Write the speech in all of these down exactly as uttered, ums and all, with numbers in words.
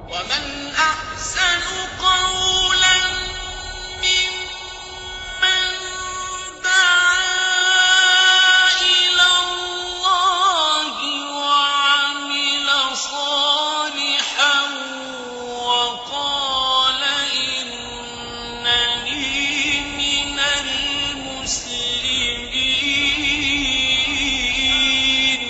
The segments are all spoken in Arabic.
ومن أحسن قولا ممن دعا إلى الله وعمل صالحا وقال إنني من المسلمين.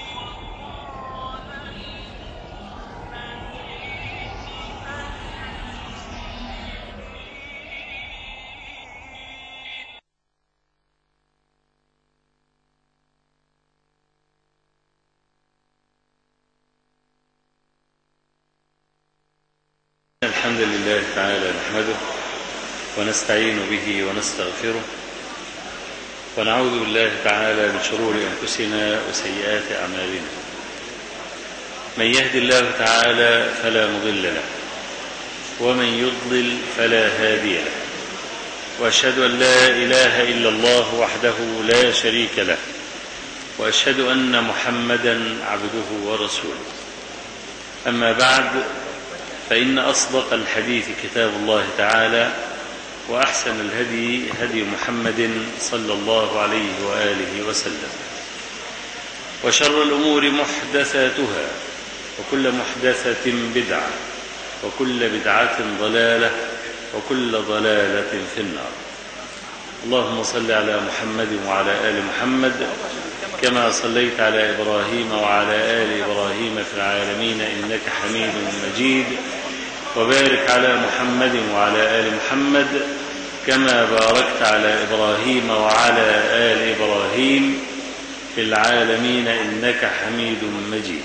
الحمد لله تعالى نحمده ونستعين به ونستغفره ونعوذ بالله تعالى من شرور أنفسنا وسيئات أعمالنا. من يهد الله تعالى فلا مضل له ومن يضلل فلا هادي له، وأشهد أن لا إله إلا الله وحده لا شريك له، وأشهد أن محمدا عبده ورسوله. أما بعد، فإن أصدق الحديث كتاب الله تعالى، وأحسن الهدي هدي محمد صلى الله عليه وآله وسلم، وشر الأمور محدثاتها، وكل محدثة بدعة، وكل بدعة ضلالة، وكل ضلالة في النار. اللهم صل على محمد وعلى آل محمد كما صليت على إبراهيم وعلى آل إبراهيم في العالمين إنك حميد مجيد، وبارك على محمد وعلى آل محمد كما باركت على إبراهيم وعلى آل إبراهيم في العالمين إنك حميد مجيد.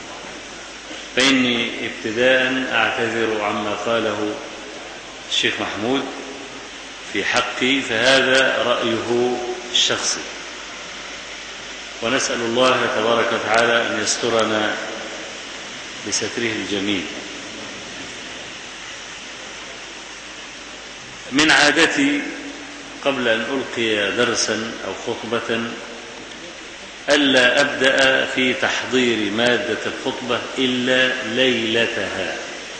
فإني ابتداء أعتذر عما قاله الشيخ محمود في حقي، فهذا رأيه الشخصي، ونسأل الله تبارك وتعالى أن يسترنا بستره الجميل. من عادتي قبل أن ألقي درسا أو خطبة ألا أبدأ في تحضير مادة الخطبة إلا ليلتها.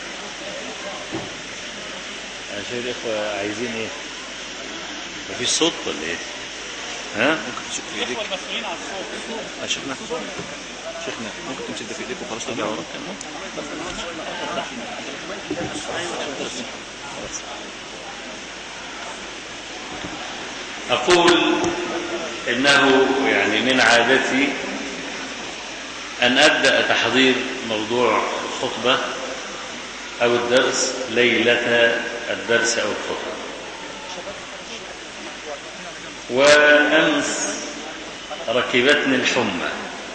عشان الإخوة عايزين إيه؟ مفيش صوت ولا إيه؟ ها؟ ممكن تشوف في ايديك المسؤولين على الصوت. يا شيخنا شيخنا ممكن تمسك ده في ايديك وخلاص ترجع وراك. أقول إنه يعني من عادتي أن أبدأ تحضير موضوع الخطبة أو الدرس ليلة الدرس أو الخطبة. وأمس ركبتني الحمى،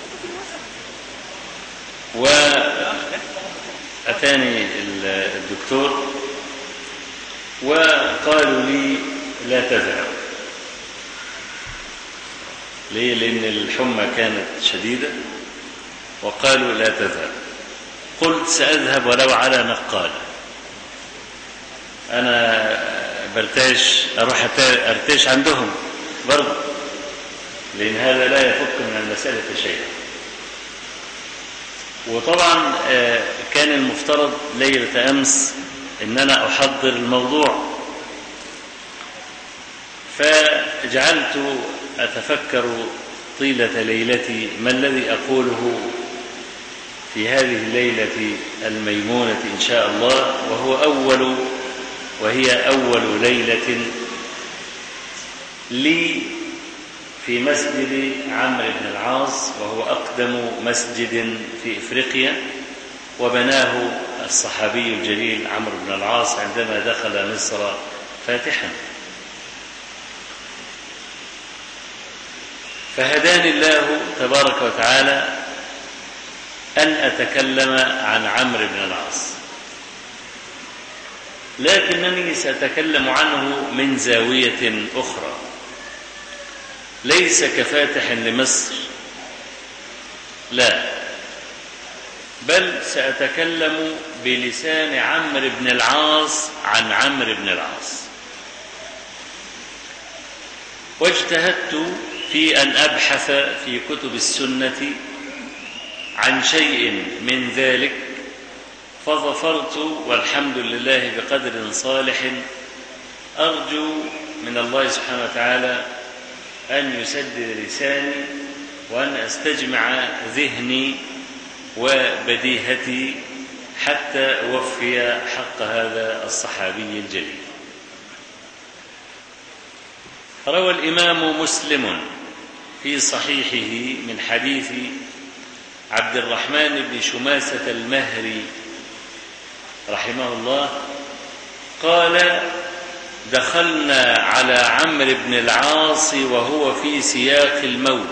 وأتاني الدكتور وقالوا لي لا تذهب. ليه؟ لأن الحمى كانت شديدة، وقالوا لا تذهب. قلت سأذهب ولو على نقالة، أنا برتاش أروح أرتاش عندهم برضه، لأن هذا لا يفك من المسألة شيئا. وطبعا كان المفترض ليلة أمس أن أنا أحضر الموضوع، فجعلت أتفكر طيلة ليلتي ما الذي أقوله في هذه الليلة الميمونة إن شاء الله، وهو أول وهي أول ليلة لي في مسجد عمرو بن العاص، وهو أقدم مسجد في إفريقيا، وبناه الصحابي الجليل عمرو بن العاص عندما دخل مصر فاتحا. فهداني الله تبارك وتعالى أن أتكلم عن عمرو بن العاص، لكنني سأتكلم عنه من زاوية أخرى، ليس كفاتح لمصر، لا، بل سأتكلم بلسان عمرو بن العاص عن عمرو بن العاص. واجتهدت في أن أبحث في كتب السنة عن شيء من ذلك، فظفرت والحمد لله بقدر صالح. أرجو من الله سبحانه وتعالى أن يسدد لساني وأن أستجمع ذهني وبديهتي حتى أوفي حق هذا الصحابي الجليل. روى الإمام مسلم في صحيحه من حديث عبد الرحمن بن شماسة المهري رحمه الله قال: دخلنا على عمرو بن العاص وهو في سياق الموت.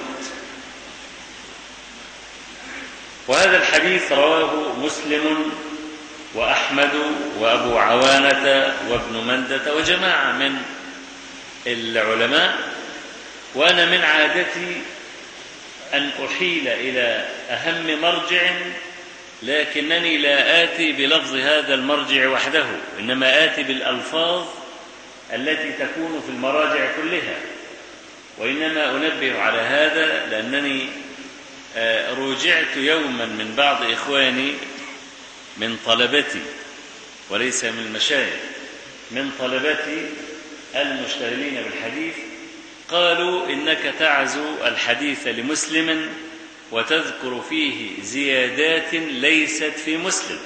وهذا الحديث رواه مسلم وأحمد وأبو عوانة وابن مندة وجماعة من العلماء. وأنا من عادتي أن أحيل إلى أهم مرجع، لكنني لا آتي بلفظ هذا المرجع وحده، إنما آتي بالألفاظ التي تكون في المراجع كلها. وإنما أنبه على هذا لأنني روجعت يوما من بعض إخواني من طلبتي وليس من المشايخ، من طلبتي المشتغلين بالحديث، قالوا إنك تعزو الحديث لمسلم وتذكر فيه زيادات ليست في مسلم.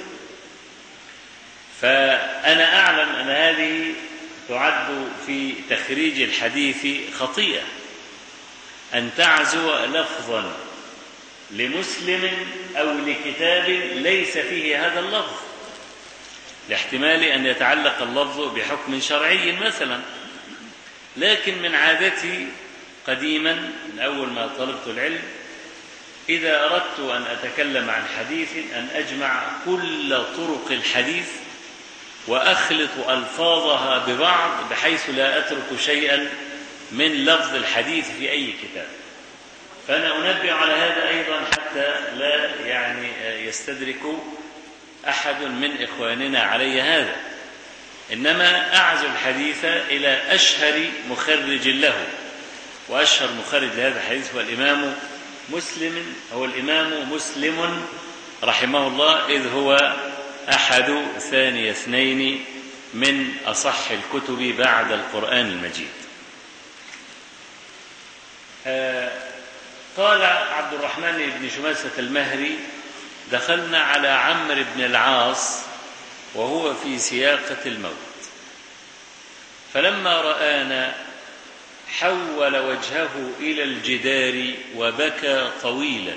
فأنا أعلم أن هذه تعد في تخريج الحديث خطيئة، أن تعزو لفظا لمسلم أو لكتاب ليس فيه هذا اللفظ، لاحتمال أن يتعلق اللفظ بحكم شرعي مثلا. لكن من عادتي قديما من أول ما طلبت العلم إذا أردت أن أتكلم عن حديث أن أجمع كل طرق الحديث وأخلط ألفاظها ببعض بحيث لا أترك شيئا من لفظ الحديث في أي كتاب. فأنا أنبه على هذا أيضا حتى لا يعني يستدرك أحد من إخواننا علي هذا، إنما أعزو الحديث إلى أشهر مخرج له، وأشهر مخرج لهذا الحديث هو الإمام مسلم هو الإمام مسلم رحمه الله، إذ هو أحد ثاني اثنين من أصح الكتب بعد القرآن المجيد. آه قال عبد الرحمن بن شماسة المهري: دخلنا على عمرو بن العاص وهو في سياقة الموت، فلما رآنا حول وجهه إلى الجدار وبكى طويلا،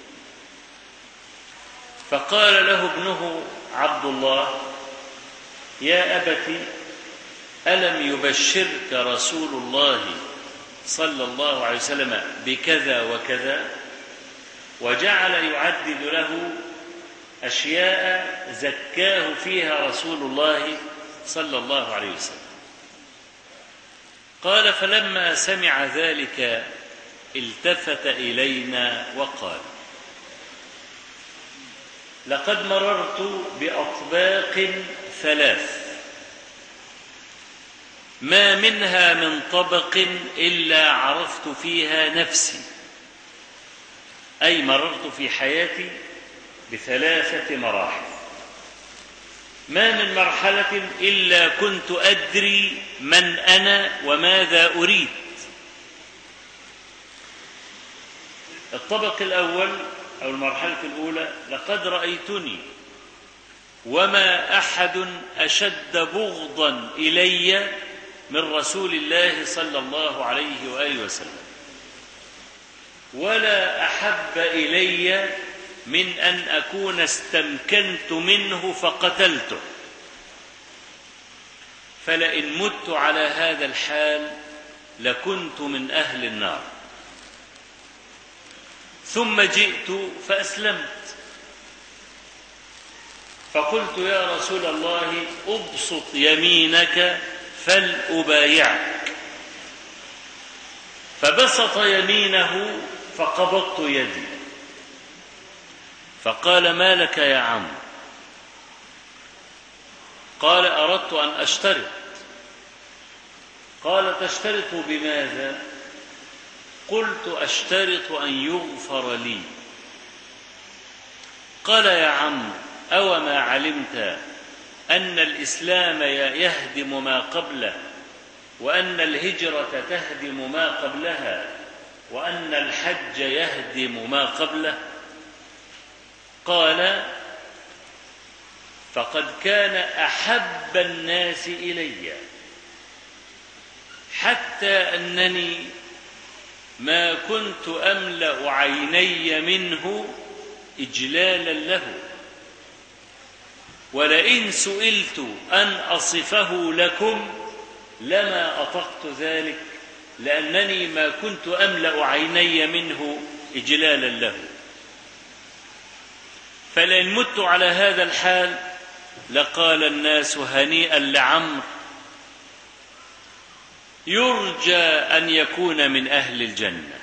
فقال له ابنه عبد الله: يا أبت، ألم يبشرك رسول الله صلى الله عليه وسلم بكذا وكذا؟ وجعل يعدد له أشياء زكاه فيها رسول الله صلى الله عليه وسلم. قال: فلما سمع ذلك التفت إلينا وقال: لقد مررت بأطباق ثلاث ما منها من طبق إلا عرفت فيها نفسي، أي مررت في حياتي بثلاثة مراحل، ما من مرحلة إلا كنت أدري من أنا وماذا أريد. الطبق الأول أو المرحلة الأولى: لقد رأيتني وما أحد أشد بغضا إلي من رسول الله صلى الله عليه وآله وسلم، ولا أحب إلي من أن أكون استمكنت منه فقتلته، فلئن مت على هذا الحال لكنت من أهل النار. ثم جئت فأسلمت، فقلت: يا رسول الله، أبسط يمينك فلأبايعك. فبسط يمينه فقبضت يدي، فقال: ما لك يا عم؟ قال: أردت أن أشترط. قال: تشترط بماذا؟ قلت: أشترط أن يغفر لي. قال: يا عم، أوما علمت أن الإسلام يهدم ما قبله، وأن الهجرة تهدم ما قبلها، وأن الحج يهدم ما قبله؟ قال: فقد كان أحب الناس إلي، حتى أنني ما كنت أملأ عيني منه إجلالا له، ولئن سئلت أن أصفه لكم لما أطقت ذلك، لأنني ما كنت أملأ عيني منه إجلالا له. فلئن مت على هذا الحال لقال الناس: هنيئا لعمرو، يرجى أن يكون من أهل الجنة.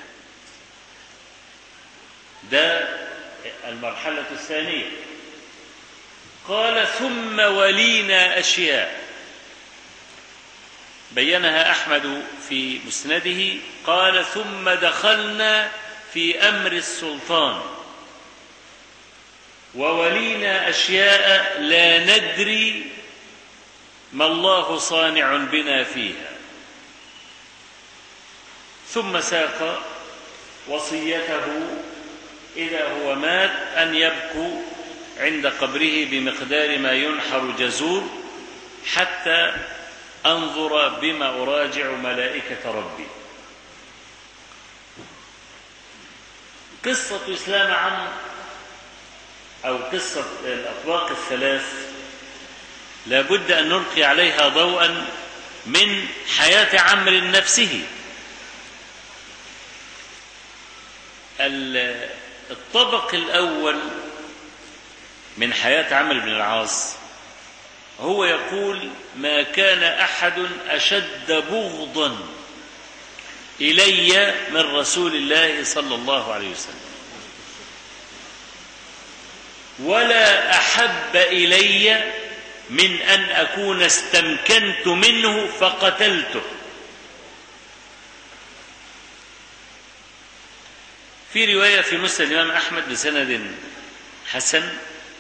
ده المرحلة الثانية. قال: ثم ولينا أشياء بينها أحمد في مسنده. قال: ثم دخلنا في أمر السلطان وولينا أشياء لا ندري ما الله صانع بنا فيها. ثم ساق وصيته إذا هو مات أن يبكوا عند قبره بمقدار ما ينحر جزور حتى أنظر بما أراجع ملائكة ربي. قصة إسلام عمرو أو قصة الأطباق الثلاث لا بد أن نلقي عليها ضوءا من حياة عمرو نفسه. الطبق الأول من حياة عمرو بن العاص هو يقول: ما كان أحد أشد بغضا إلي من رسول الله صلى الله عليه وسلم، ولا أحب إلي من أن أكون استمكنت منه فقتلته. في رواية في مسند الإمام أحمد بسند حسن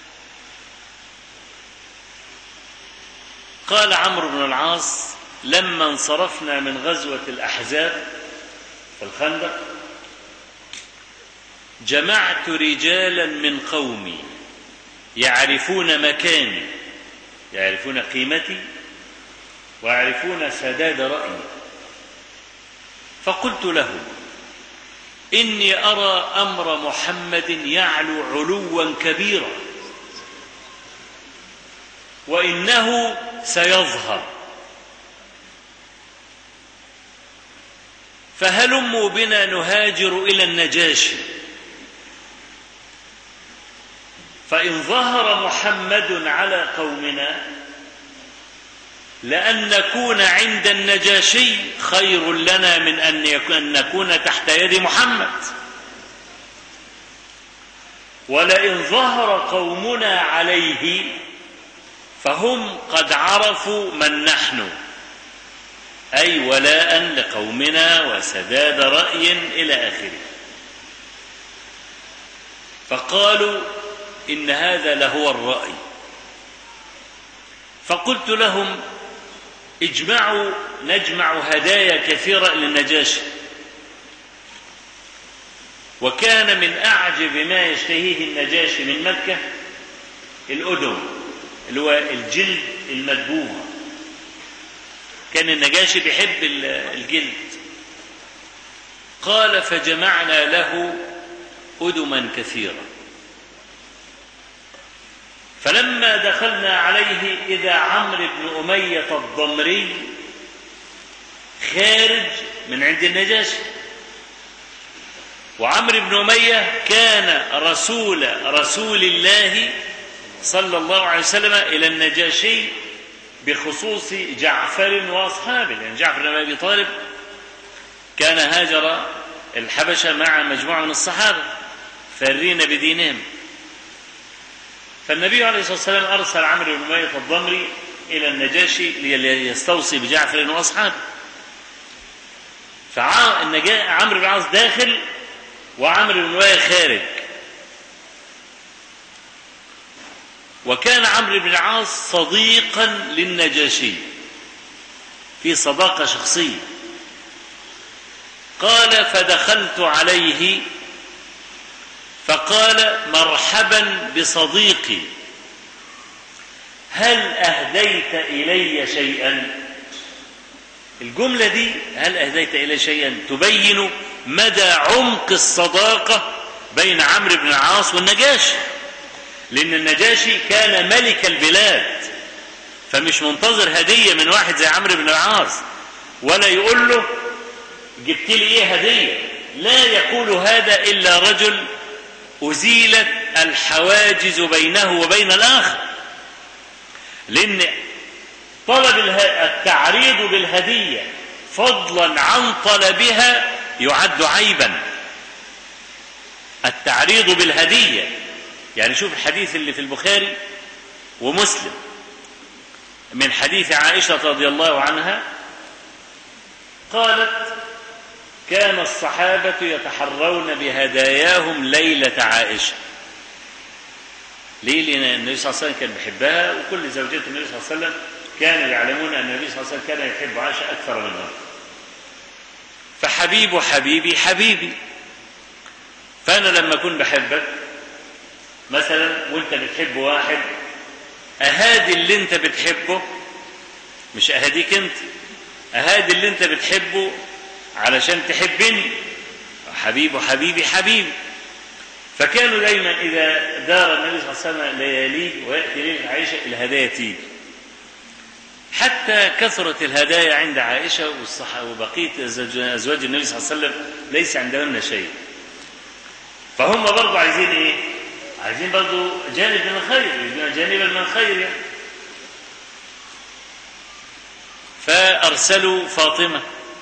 قال عمرو بن العاص: لما انصرفنا من غزوة الأحزاب في الخندق جمعت رجالا من قومي يعرفون مكاني، يعرفون قيمتي ويعرفون سداد رأيي، فقلت لهم: إني أرى أمر محمد يعلو علوا كبيرا، وإنه سيظهر، فهلموا بنا نهاجر إلى النجاشي، فإن ظهر محمد على قومنا لأن نكون عند النجاشي خير لنا من أن نكون تحت يد محمد، ولئن ظهر قومنا عليه فهم قد عرفوا من نحن، أي ولاء لقومنا وسداد رأي إلى آخره. فقالوا: إن هذا لهو الرأي. فقلت لهم: اجمعوا نجمع هدايا كثيرة للنجاشي. وكان من أعجب ما يشتهيه النجاشي من مكة الأدم، اللي هو الجلد المدبوغ. كان النجاشي بيحب الجلد. قال: فجمعنا له أدما كثيرة، فلما دخلنا عليه إذا عمرو بن أمية الضمري خارج من عند النجاشي. وعمرو بن أمية كان رسول رسول الله صلى الله عليه وسلم إلى النجاشي بخصوص جعفر وأصحابه، لأن جعفر بن أبي طالب كان هاجر الحبشة مع مجموعة من الصحابة فارين بدينهم. فالنبي عليه الصلاة والسلام أرسل عمرو بن أمية الضمري إلى النجاشي ليستوصي بجعفر وأصحابه. فعمرو بن العاص داخل وعمرو بن أمية خارج. وكان عمرو بن العاص صديقا للنجاشي في صداقة شخصية. قال فدخلت عليه فقال مرحبا بصديقي، هل أهديت إلي شيئا؟ الجملة دي هل أهديت إلي شيئا تبين مدى عمق الصداقة بين عمرو بن العاص والنجاشي، لأن النجاشي كان ملك البلاد، فمش منتظر هدية من واحد زي عمرو بن العاص، ولا يقول له جبت لي ايه هدية، لا يقول هذا إلا رجل أزيلت الحواجز بينه وبين الآخر. لأن طلب التعريض بالهدية فضلا عن طلبها يعد عيبا. التعريض بالهدية، يعني شوف الحديث اللي في البخاري ومسلم من حديث عائشة رضي الله عنها قالت كان الصحابة يتحرون بهداياهم ليلة عائشة. ليه؟ لأن النبي صلى الله عليه وسلم كان بيحبها، وكل زوجات النبي صلى الله عليه وسلم كانوا يعلمون أن النبي صلى الله عليه وسلم كان يحب عائشة أكثر منها. فحبيب حبيبي حبيبي، فأنا لما أكون بحبك مثلا وأنت بتحب واحد، أهادي اللي أنت بتحبه، مش أهديك أنت، أهادي اللي أنت بتحبه علشان تحبني. حبيب حبيبي حبيبي. فكانوا دايما إذا دار النبي صلى الله عليه وسلم لياليه ويأتي ليلة عائشة الهدايا تيجي، حتى كثرت الهدايا عند عائشة وبقية أزواج النبي صلى الله عليه وسلم ليس عندهن شيء. فهم برضو عايزين إيه؟ عايزين برضو جانب من الخير، جانبا من الخير يعني. فأرسلوا فاطمة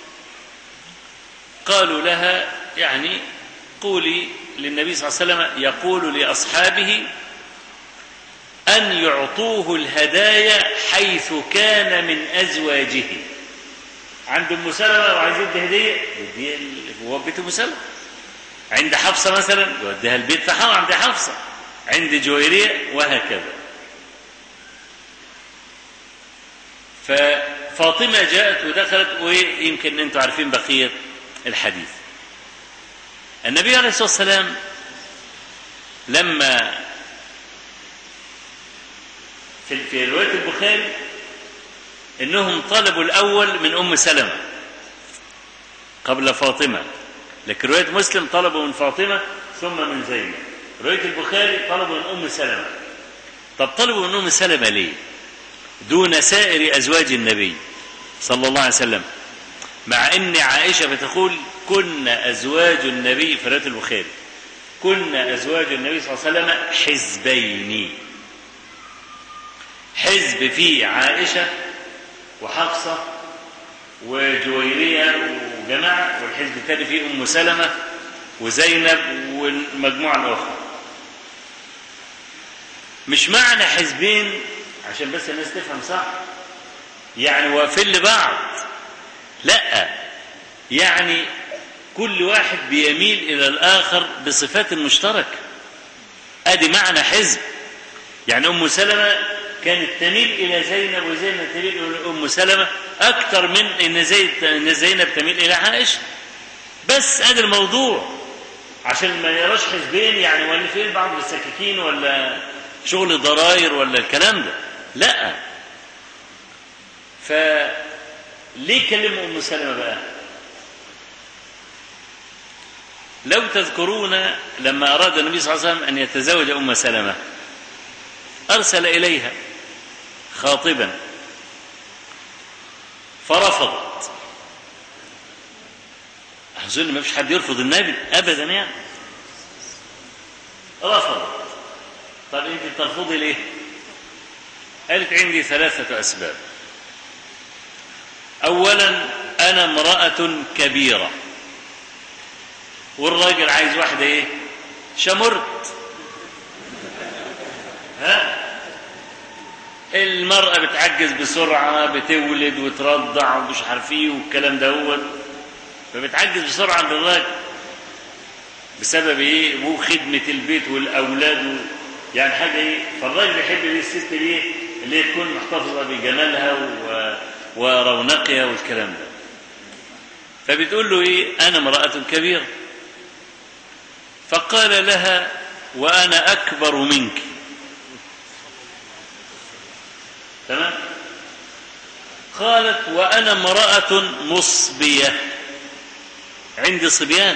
قالوا لها يعني قولي للنبي صلى الله عليه وسلم يقول لأصحابه أن يعطوه الهدايا حيث كان من أزواجه. عند أم سلمة وعايز يدي هدية يديها هو بيت أم سلمة، عند حفصة مثلا يوديها البيت فحاول عند حفصة، عند جويرية، وهكذا. ففاطمة جاءت ودخلت، ويمكن أنتم عارفين بقية الحديث. النبي عليه الصلاة والسلام لما في في رواية البخاري إنهم طلبوا الأول من أم سلمة قبل فاطمة، لكن رواية مسلم طلبوا من فاطمة ثم من زينب. رواية البخاري طلبوا من أم سلمة. طب طلبوا من أم سلمة ليه دون سائر أزواج النبي صلى الله عليه وسلم، مع أن عائشة بتقول كنا أزواج النبي في رواية البخاري كنا أزواج النبي صلى الله عليه وسلم حزبين، حزب فيه عائشة وحفصة وجويرية وجماعة، والحزب الثاني فيه أم سلمة وزينب والمجموعة الأخرى. مش معنى حزبين عشان بس الناس تفهم صح يعني واقفين لبعض، لا، يعني كل واحد بيميل إلى الآخر بصفات مشتركة. أدي معنى حزب. يعني أم سلمة كانت تميل إلى زينب وزينب تميل إلى أم سلمة أكثر من إن زينب تميل إلى عائشة. بس أدي الموضوع عشان ما يراش حزبين يعني ولا فين بعض بالسكاكين ولا شغل ضراير ولا الكلام ده، لا. فليه كلموا أم سلمة بقى؟ لو تذكرون لما أراد النبي صلى الله عليه وسلم أن يتزوج أم سلمة أرسل إليها خاطبا فرفضت. أظن ما فيش حد يرفض النبي أبدا يعني. رفضت. طب أنت ترفضي ليه؟ قالت عندي ثلاثة أسباب. أولا أنا امرأة كبيرة والراجل عايز واحدة ايه؟ شمرت. ها؟ المرأة بتعجز بسرعة، بتولد وترضع ومش عارف ايه والكلام دوت، فبتعجز بسرعة عند الراجل بسبب ايه؟ وخدمة البيت والأولاد يعني حاجة إيه؟ فالراجل يحب ليه الست ليه اللي تكون محتفظة بجمالها و... ورونقها والكلام ده. فبتقول له إيه؟ أنا امرأة كبيرة. فقال لها وأنا أكبر منك. تمام؟ قالت وأنا امرأة مصبية، عندي صبيان.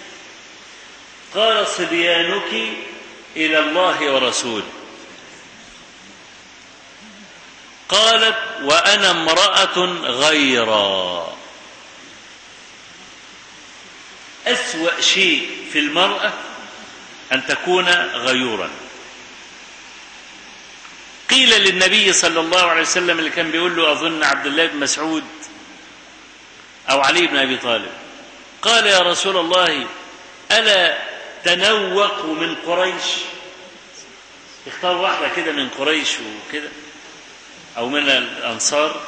قال صبيانك إلى الله ورسوله. قالت وأنا امرأة غيرا. أسوأ شيء في المرأة أن تكون غيورا. قيل للنبي صلى الله عليه وسلم اللي كان بيقول له أظن عبد الله بن مسعود أو علي بن أبي طالب، قال يا رسول الله ألا تنوق من قريش، اختار واحدة كده من قريش وكده أو من الأنصار.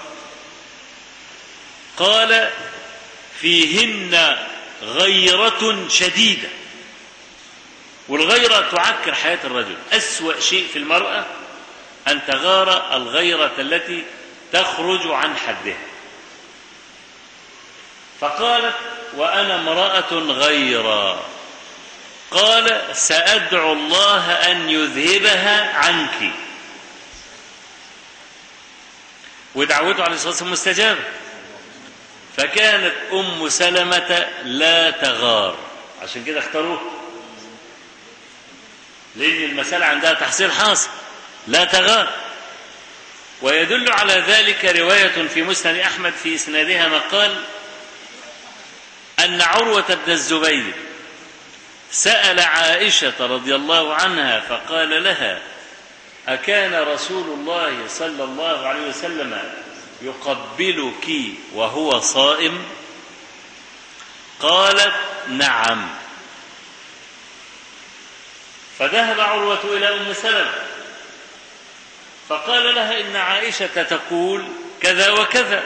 قال فيهن غيرة شديدة، والغيرة تعكر حياة الرجل. أسوأ شيء في المرأة أن تغار الغيرة التي تخرج عن حدها. فقالت وأنا امرأة غيرا. قال سأدعو الله أن يذهبها عنك. ودعوته عليه الصلاة والسلام مستجابة. فكانت أم سلمة لا تغار، عشان كده اختاروه، لأن المسألة عندها تحصيل حاصل، لا تغار. ويدل على ذلك رواية في مسند أحمد في إسنادها مقال أن عروة بن الزبير سأل عائشة رضي الله عنها فقال لها أكان رسول الله صلى الله عليه وسلم يقبلك وهو صائم؟ قالت نعم. فذهب عروة إلى أم سلمة فقال لها إن عائشة تقول كذا وكذا.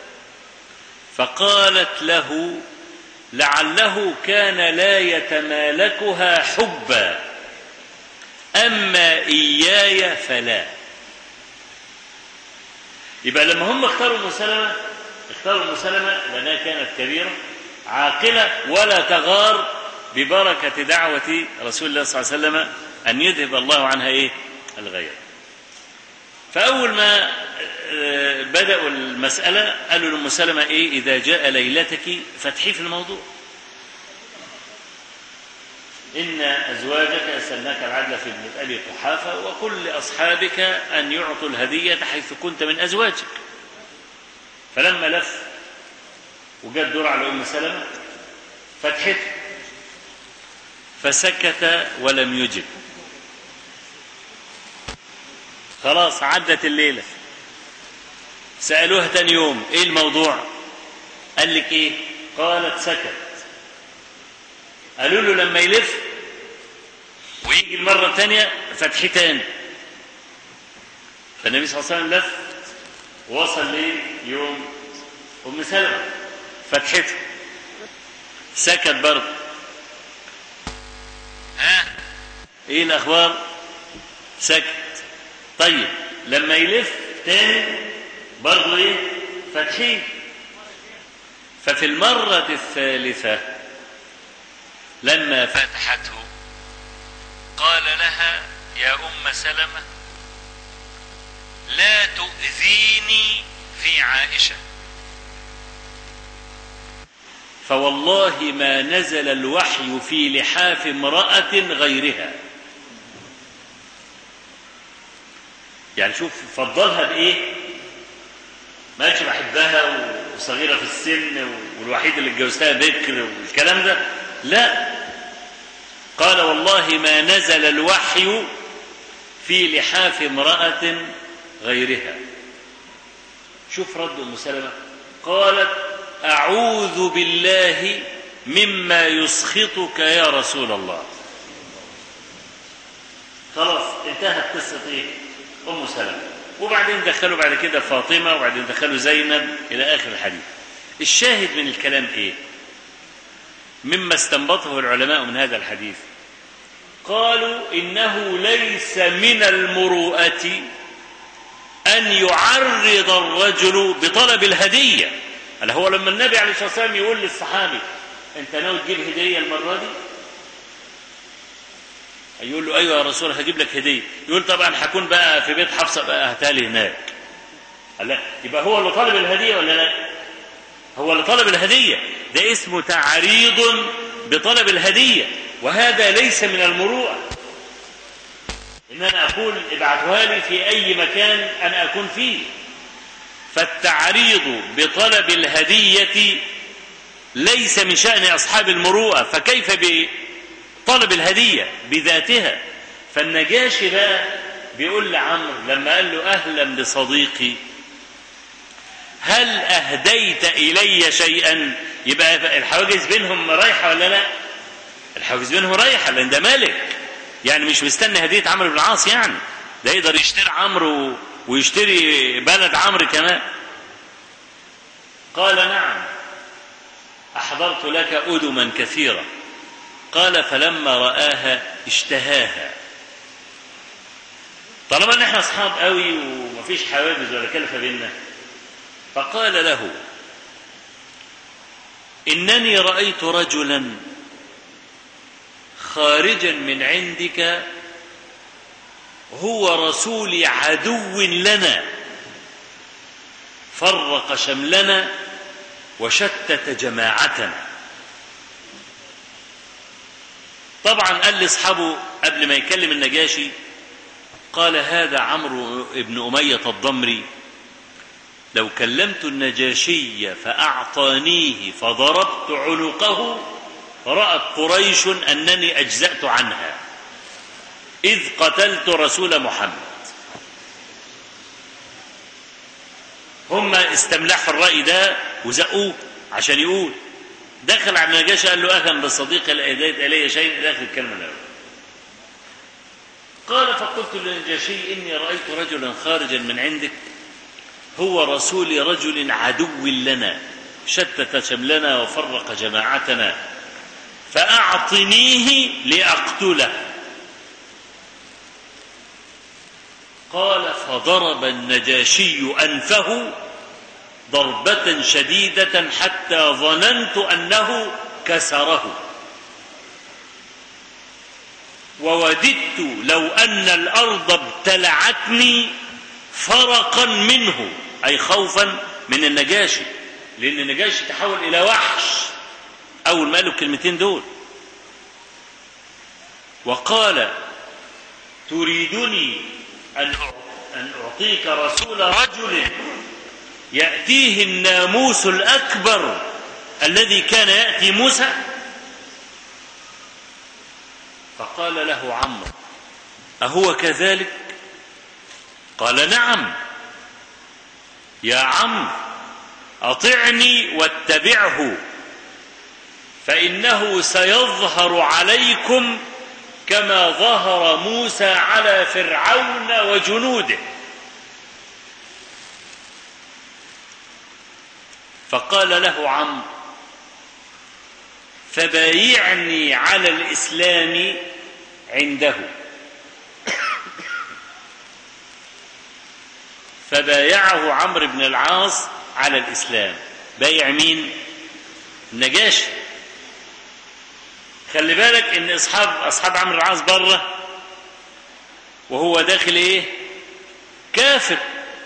فقالت له لعله كان لا يتمالكها حبا، أما إياي فلا. يبقى لما هم اختاروا أم سلمة اختاروا أم سلمة لأنها كانت كبيرة عاقلة ولا تغار ببركة دعوة رسول الله صلى الله عليه وسلم أن يذهب الله عنها إيه؟ الغير. فأول ما بدأوا المسألة قالوا لأم سلمة إيه؟ إذا جاء ليلتك فتحي في الموضوع، إن أزواجك يسألناك العدل في ابنة أبي قحافة وقل لأصحابك أن يعطوا الهدية حيث كنت من أزواجك. فلما لف وجاء الدور على أم سلمة فتحته فسكت ولم يجب. خلاص عدت الليلة، سألوها تاني يوم إيه الموضوع؟ قال لك إيه؟ قالت سكت. قالوا له لما يلف ويجي المرة الثانية فتحي تاني. فالنبي صلى الله عليه وسلم لف ووصل ليه يوم أم سلمة فتحته سكت برضه. ها ايه الأخبار؟ سكت. طيب لما يلف تاني برضه ايه؟ فتحيه. ففي المرة الثالثة لما فتحته قال لها يا أم سلمة لا تؤذيني في عائشة، فوالله ما نزل الوحي في لحاف امرأة غيرها. يعني شوف فضلها بإيه؟ ما قالش بحبها وصغيرة في السن والوحيد اللي اتجوزتها بكر والكلام ده، لا، قال والله ما نزل الوحي في لحاف امرأة غيرها. شوف رد أم سلمة، قالت أعوذ بالله مما يسخطك يا رسول الله. خلاص انتهت قصة ايه؟ أم سلمة. وبعدين دخلوا بعد كده فاطمة وبعدين دخلوا زينب إلى آخر الحديث. الشاهد من الكلام ايه؟ مما استنبطه العلماء من هذا الحديث قالوا إنه ليس من المروءة أن يعرض الرجل بطلب الهدية. هل هو لما النبي عليه الصلاة والسلام يقول للصحابي أنت ناوي تجيب هدية المرة دي؟ يقول له أيوة يا رسول هجيب لك هدية. يقول طبعا هكون بقى في بيت حفصة بقى هتالي هناك. لا يبقى هو اللي طلب الهدية ولا لا؟ هو اللي طلب الهدية، ده اسمه تعريض بطلب الهدية، وهذا ليس من المروءة إن أنا أقول ابعثوها لي في أي مكان أنا أكون فيه. فالتعريض بطلب الهدية ليس من شأن أصحاب المروءة، فكيف بطلب الهدية بذاتها؟ فالنجاشي بقى بيقول لعمرو لما قال له أهلا لصديقي هل أهديت إلي شيئا؟ يبقى الحواجز بينهم رايحة ولا لا؟ الحواجز بينهم رايحة، لأن ده مالك يعني مش مستني هدية عمرو بن العاص، يعني ده يقدر يشتري عمرو ويشتري بلد عمرو كمان. قال نعم أحضرت لك أدما كثيرة. قال فلما رآها اشتهاها. طالما ان احنا اصحاب قوي ومفيش حواجز ولا كلفة بيننا، فقال له إنني رأيت رجلا خارجا من عندك هو رسول عدو لنا فرق شملنا وشتت جماعتنا. طبعا قال لأصحابه قبل ما يكلم النجاشي قال هذا عمرو بن أمية الضمري لو كلمت النجاشي فأعطانيه فضربت عنقه رأت قريش أنني أجزأت عنها إذ قتلت رسول محمد. هم استملحوا الرأي ده وزقوه عشان يقول. دخل على النجاشي قال له أهلا بالصديق الأهديت إلي شيء داخل الكلمة الأولى. قال فقلت للنجاشي إني رأيت رجلا خارجا من عندك هو رسول رجل عدو لنا شتت شملنا وفرق جماعتنا فأعطنيه لأقتله. قال فضرب النجاشي أنفه ضربة شديدة حتى ظننت أنه كسره ووددت لو أن الأرض ابتلعتني فرقا منه، أي خوفا من النجاشي، لأن النجاشي تحول إلى وحش أول ما قالوا الكلمتين دول. وقال تريدني أن أعطيك رسول رجل يأتيه الناموس الأكبر الذي كان يأتي موسى؟ فقال له عمرو أهو كذلك؟ قال نعم يا عمرو أطعني واتبعه فإنه سيظهر عليكم كما ظهر موسى على فرعون وجنوده. فقال له عمرو فبايعني على الإسلام عنده. فبايعه عمرو بن العاص على الإسلام. بايع مين؟ النجاشي. خلي بالك ان اصحاب اصحاب عمرو بن العاص بره وهو داخل ايه؟ كافر،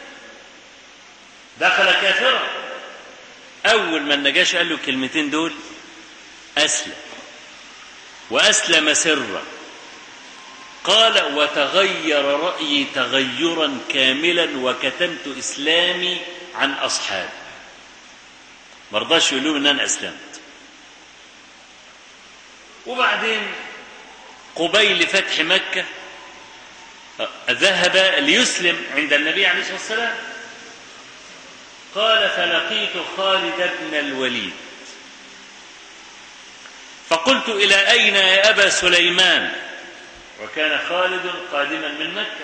دخل كافرا. اول ما النجاشي قال له الكلمتين دول اسلم واسلم سرا. قال وتغير رأيي تغيرا كاملا وكتمت إسلامي عن أصحابي. ما رضاش يقولوا ان انا اسلمت. وبعدين قبيل فتح مكة ذهب ليسلم عند النبي عليه الصلاة والسلام. قال فلقيت خالد بن الوليد فقلت إلى أين يا أبا سليمان؟ وكان خالد قادما من مكة.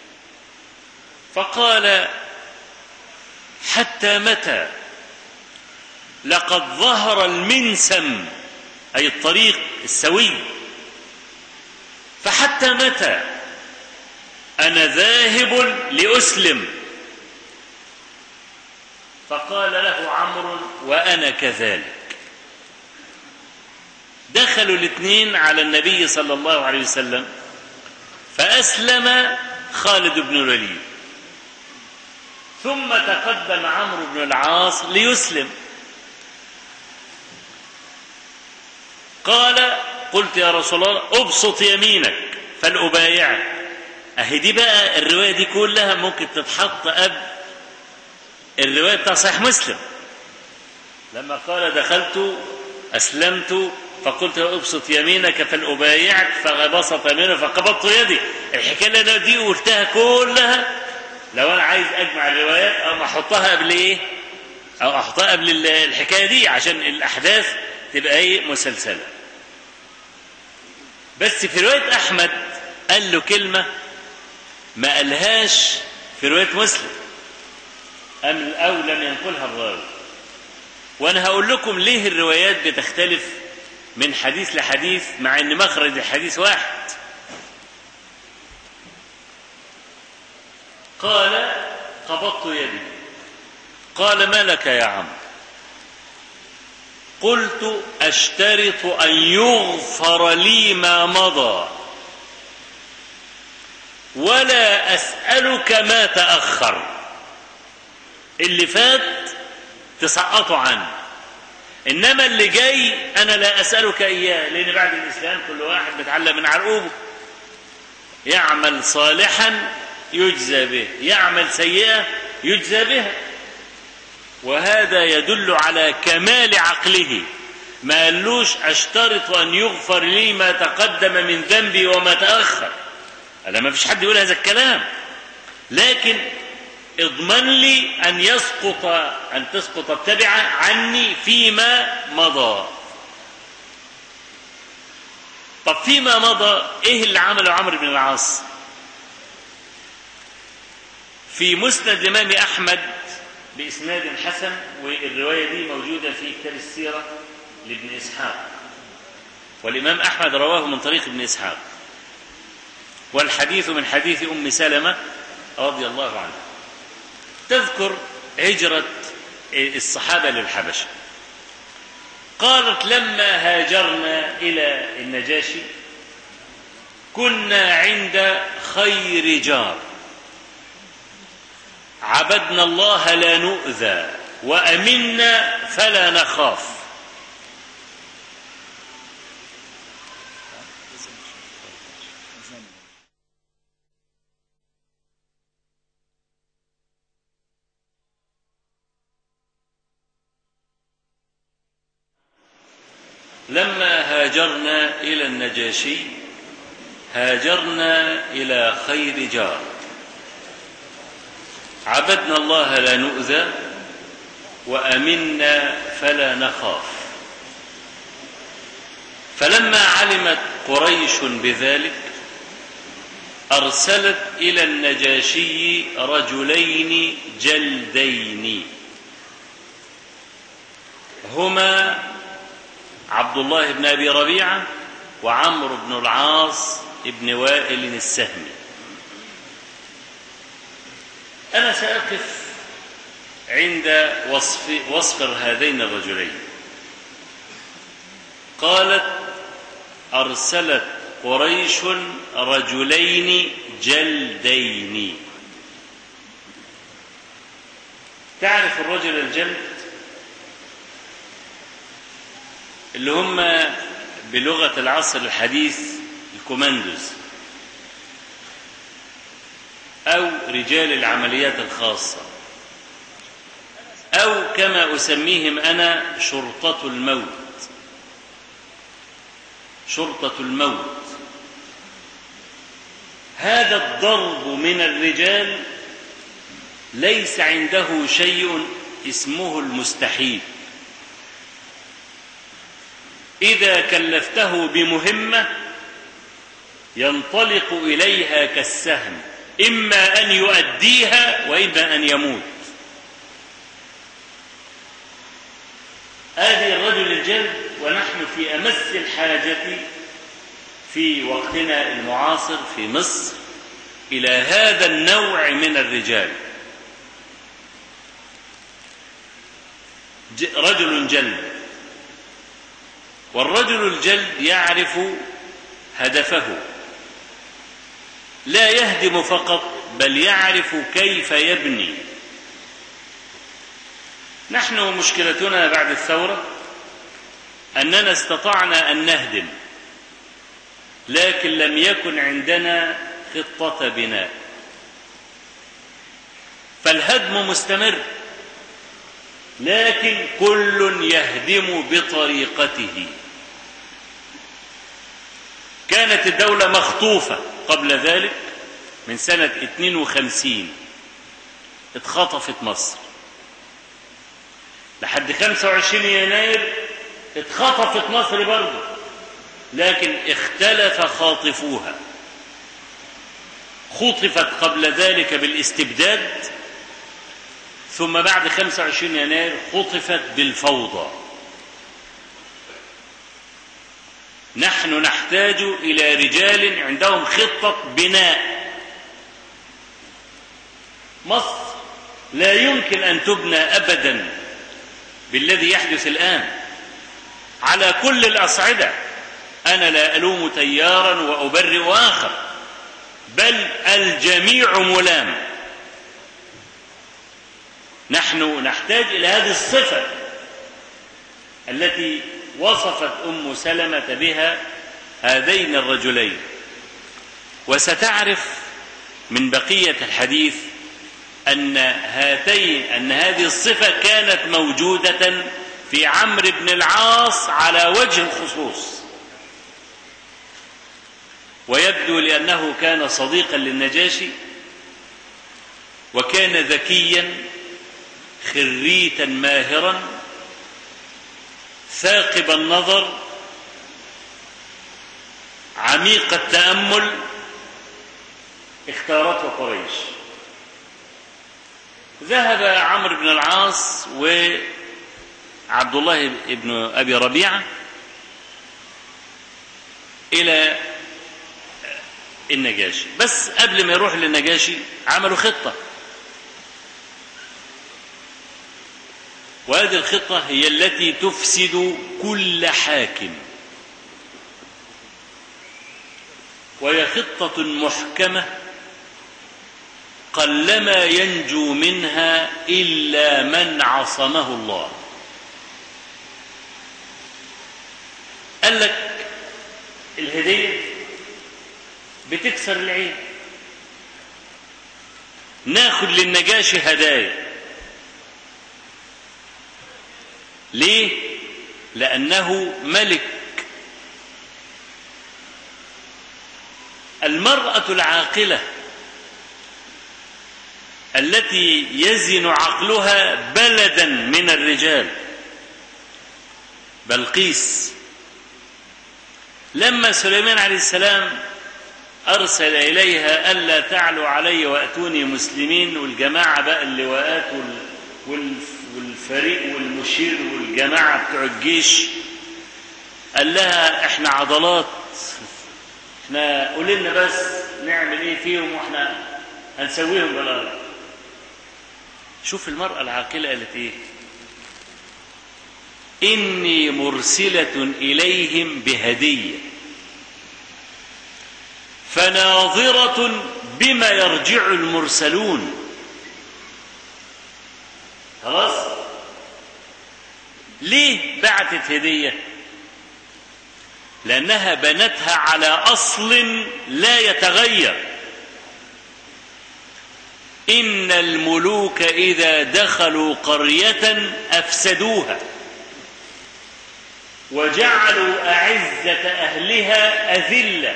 فقال حتى متى؟ لقد ظهر المنسم أي الطريق السوي فحتى متى أنا ذاهب لأسلم؟ فقال له عمرو وأنا كذلك. دخلوا الاثنين على النبي صلى الله عليه وسلم، فأسلم خالد بن الوليد، ثم تقدم عمرو بن العاص ليسلم. قال قلت يا رسول الله ابسط يمينك فلأبايعك. اهي دي بقى الرواية دي كلها ممكن تتحط قبل الرواية بتاع صحيح مسلم، لما قال دخلت أسلمت فقلت ابسط يمينك فلأبايعك فبسط يمينه فقبضت يدي. الحكاية اللي أنا دي قلتها كلها لو أنا عايز أجمع الروايات أو أحطها قبل إيه، أو أحطها قبل الحكاية دي عشان الأحداث تبقى إيه مسلسلة. بس في رواية أحمد قال له كلمة ما قالهاش في رواية مسلم أم أو لم ينقلها الراوي. وأنا هقول لكم ليه الروايات بتختلف من حديث لحديث مع أن مخرج الحديث واحد. قال قبضت يدي. قال ما لك يا عم؟ قلت أشترط أن يغفر لي ما مضى ولا أسألك ما تأخر. اللي فات تسقطوا عنه، إنما اللي جاي أنا لا أسألك إياه، لأن بعد الإسلام كل واحد بيتعلم من عرقوبه. يعمل صالحا يجزى به، يعمل سيئة يجزى بها، وهذا يدل على كمال عقله. ما قالوش أشترط أن يغفر لي ما تقدم من ذنبي وما تأخر، أنا ما فيش حد يقول هذا الكلام، لكن اضمن لي أن يسقط أن تسقط التبعة عني فيما مضى. طب فيما مضى إيه اللي عمله عمرو بن العاص؟ في مسند الإمام أحمد بإسناد حسن، والرواية دي موجودة في كتاب السيرة لابن إسحاق، والإمام أحمد رواه من طريق ابن إسحاق، والحديث من حديث أم سلمة رضي الله عنها، تذكر هجرة الصحابة للحبشة. قالت لما هاجرنا إلى النجاشي كنا عند خير جار، عبدنا الله لا نؤذى وأمنا فلا نخاف. لما هاجرنا إلى النجاشي هاجرنا إلى خير جار، عبدنا الله لا نؤذى وأمنا فلا نخاف. فلما علمت قريش بذلك أرسلت إلى النجاشي رجلين جلدين، هما عبد الله بن أبي ربيعة وعمرو بن العاص بن وائل السهمي. أنا سأقف عند وصف وصف هذين الرجلين. قالت أرسلت قريش رجلين جلدين. تعرف الرجل الجلد اللي هم بلغة العصر الحديث الكوماندوز أو رجال العمليات الخاصة، أو كما أسميهم أنا شرطة الموت. شرطة الموت هذا الضرب من الرجال ليس عنده شيء اسمه المستحيل. إذا كلفته بمهمة ينطلق إليها كالسهم، إما أن يؤديها وإما أن يموت. هذه الرجل الجلد، ونحن في أمس الحاجة في وقتنا المعاصر في مصر إلى هذا النوع من الرجال. رجل جلد، والرجل الجلد يعرف هدفه، لا يهدم فقط بل يعرف كيف يبني. نحن مشكلتنا بعد الثورة أننا استطعنا أن نهدم، لكن لم يكن عندنا خطة بناء، فالهدم مستمر، لكن كل يهدم بطريقته. كانت الدولة مخطوفة قبل ذلك من سنة اثنين وخمسين، اتخطفت مصر لحد خمسة وعشرين يناير، اتخطفت مصر برضه، لكن اختلف خاطفوها. خطفت قبل ذلك بالاستبداد، ثم بعد خمسة وعشرين يناير خطفت بالفوضى. نحن نحتاج إلى رجال عندهم خطة بناء. مصر لا يمكن أن تبنى أبدا بالذي يحدث الآن على كل الأصعدة. أنا لا ألوم تيارا وأبرئ آخر، بل الجميع ملام. نحن نحتاج إلى هذه الصفة التي وصفت أم سلمة بها هذين الرجلين، وستعرف من بقية الحديث أن هاتين أن هذه الصفة كانت موجودة في عمرو بن العاص على وجه الخصوص، ويبدو لأنه كان صديقا للنجاشي، وكان ذكيا خريتا ماهرا ثاقب النظر عميق التأمل، اختارته قريش. ذهب عمرو بن العاص وعبد الله بن أبي ربيعة إلى النجاشي، بس قبل ما يروح للنجاشي عملوا خطة، وهذه الخطة هي التي تفسد كل حاكم، وهي خطة محكمة قلما ينجو منها إلا من عصمه الله. قال لك الهدية بتكسر العين، ناخد للنجاشي هدايا. ليه؟ لأنه ملك. المرأة العاقلة التي يزن عقلها بلدا من الرجال، بلقيس، لما سليمان عليه السلام أرسل إليها ألا تعلوا علي وأتوني مسلمين، والجماعة بقى اللواءات والفريق والمشير والجماعة بتوع الجيش، قال لها احنا عضلات، احنا قول لنا بس نعمل ايه فيهم واحنا هنسويهم بالارض. شوف المرأة العاقلة قالت ايه؟ إني مرسلة إليهم بهدية فناظرة بما يرجع المرسلون. خلاص؟ ليه بعتت هدية؟ لأنها بنتها على أصل لا يتغير. إن الملوك إذا دخلوا قرية أفسدوها وجعلوا أعزة أهلها أذلة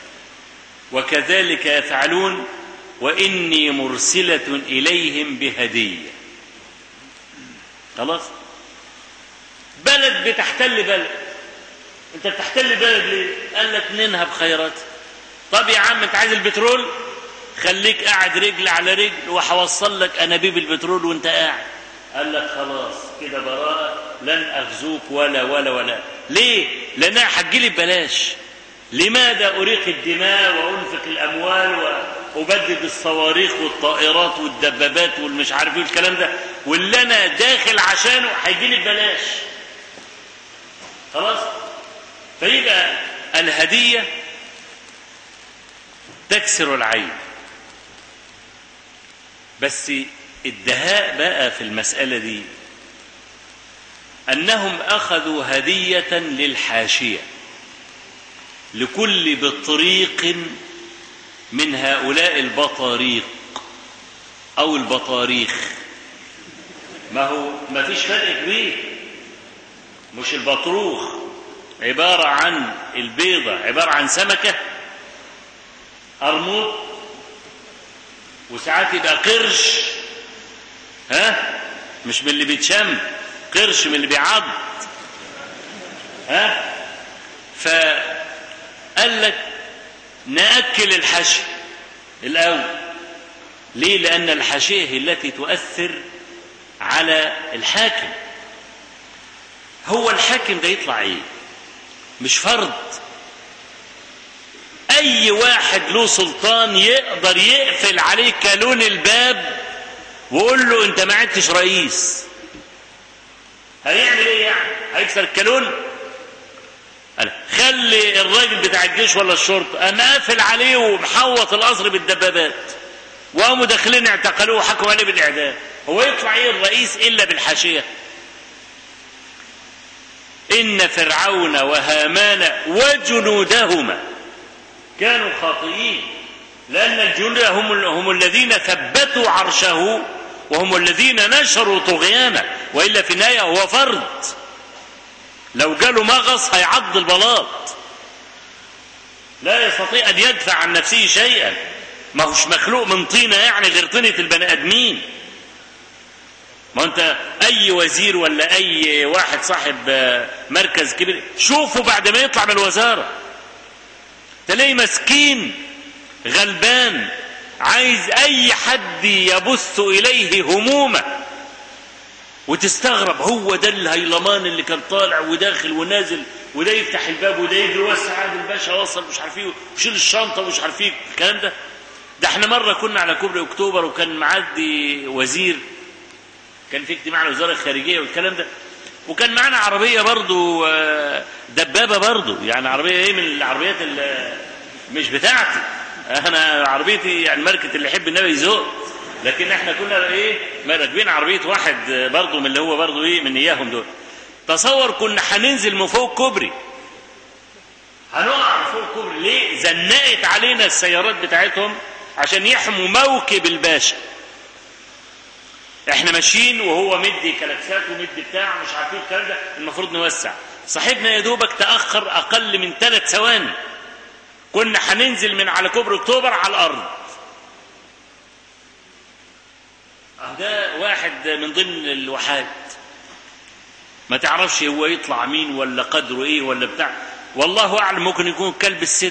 وكذلك يفعلون وإني مرسلة إليهم بهدية. خلاص؟ بلد بتحتل بلد، انت بتحتل بلد ليه؟ قال لك ننهب خيرات. طب يا عم انت عايز البترول، خليك قاعد رجل على رجل وهوصل لك انابيب البترول وانت قاعد. قال لك خلاص كده براءة، لن اغزوك ولا ولا ولا. ليه؟ لانها هتجيلي ببلاش. لماذا أريق الدماء وأنفق الأموال وأبدد الصواريخ والطائرات والدبابات والمش عارف ايه والكلام ده، واللي أنا داخل عشانه هيجيلي ببلاش؟ خلاص. فيبقى الهدية تكسر العين. بس الدهاء بقى في المسألة دي أنهم أخذوا هدية للحاشية، لكل بطريق من هؤلاء البطاريق أو البطاريخ. ما هو ما فيش فرق كبير، مش البطروخ عبارة عن البيضة، عبارة عن سمكة أرموط، وساعات يبقى قرش، ها، مش من اللي بيتشم، قرش من اللي بيعض، ها. فقال لك نأكل الحشي الأول. ليه؟ لأن الحشية هي التي تؤثر على الحاكم. هو الحاكم ده يطلع ايه؟ مش فرد. اي واحد له سلطان يقدر يقفل عليه كالون الباب ويقول له انت ما عدتش رئيس. هيعمل ايه يعني؟ هيكسر الكالون؟ خلي الراجل بتاع الجيش ولا الشرطه قام قافل عليه ومحوط القصر بالدبابات، وقاموا داخلين اعتقلوه وحكموا عليه بالاعدام. هو يطلع ايه الرئيس الا بالحاشيه؟ إن فرعون وهامان وجنودهما كانوا خاطئين، لأن الجنود هم, هم الذين ثبتوا عرشه وهم الذين نشروا طغيانه، وإلا في النهاية هو فرد، لو جاله مغص هيعض البلاط، لا يستطيع أن يدفع عن نفسه شيئا، ما هوش مخلوق من طينة يعني غير طينة البني آدمين. ما انت اي وزير ولا اي واحد صاحب مركز كبير شوفه بعد ما يطلع من الوزارة تلاقي مسكين غلبان عايز اي حد يبث اليه همومه، وتستغرب هو ده الهيلمان اللي كان طالع وداخل ونازل، وده يفتح الباب وده يجري وسع عاد الباشا وصل مش عارف ايه وشيل الشنطه ومش عارف ايه الكلام ده. ده احنا مره كنا على كوبري اكتوبر وكان معدي وزير، كان في اجتماع الوزاره الخارجيه والكلام ده، وكان معانا عربيه برضو دبابه برضو، يعني عربيه ايه من العربيات مش بتاعتي انا، عربيتي يعني ماركه اللي يحب النبي يزوق، لكن احنا كنا ايه راكبين عربيه واحد برضو من اللي هو برضو ايه من اياهم دول. تصور كنا هننزل من فوق كوبري، هنقع فوق كوبري ليه؟ زنقت علينا السيارات بتاعتهم عشان يحموا موكب الباشا. احنا ماشيين وهو مدي كلاكسات ومدي بتاع مش عارفين الكلام ده، المفروض نوسع، صاحبنا يا دوبك تاخر اقل من ثلاث ثواني، كنا هننزل من على كوبري اكتوبر على الارض. ده واحد من ضمن الوحات، ما تعرفش هو يطلع مين ولا قدره ايه ولا بتاع، والله اعلم ممكن يكون كلب الست.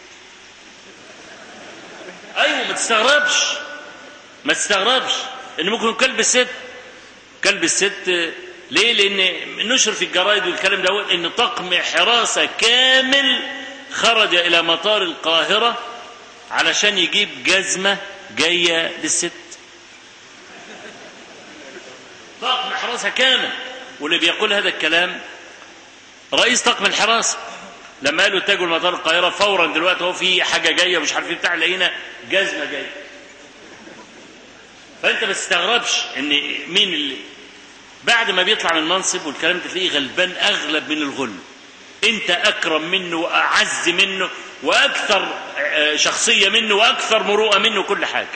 ايوه ما تستغربش ما تستغربش ان ممكن كلب الست. كلب الست ليه؟ لان نشر في الجرايد والكلام ده ان طقم حراسه كامل خرج الى مطار القاهره علشان يجيب جزمه جايه للست. طقم حراسه كامل، واللي بيقول هذا الكلام رئيس طقم الحراسه، لما قالوا اتجهوا لمطار القاهره فورا دلوقتي هو في حاجه جايه مش عارفين بتاع، لقينا جزمه جايه. فانت ما تستغربش ان مين اللي بعد ما بيطلع من المنصب والكلام ده تلاقيه غلبان اغلب من الغل، انت اكرم منه واعز منه واكثر شخصيه منه واكثر مروءه منه كل حاجه.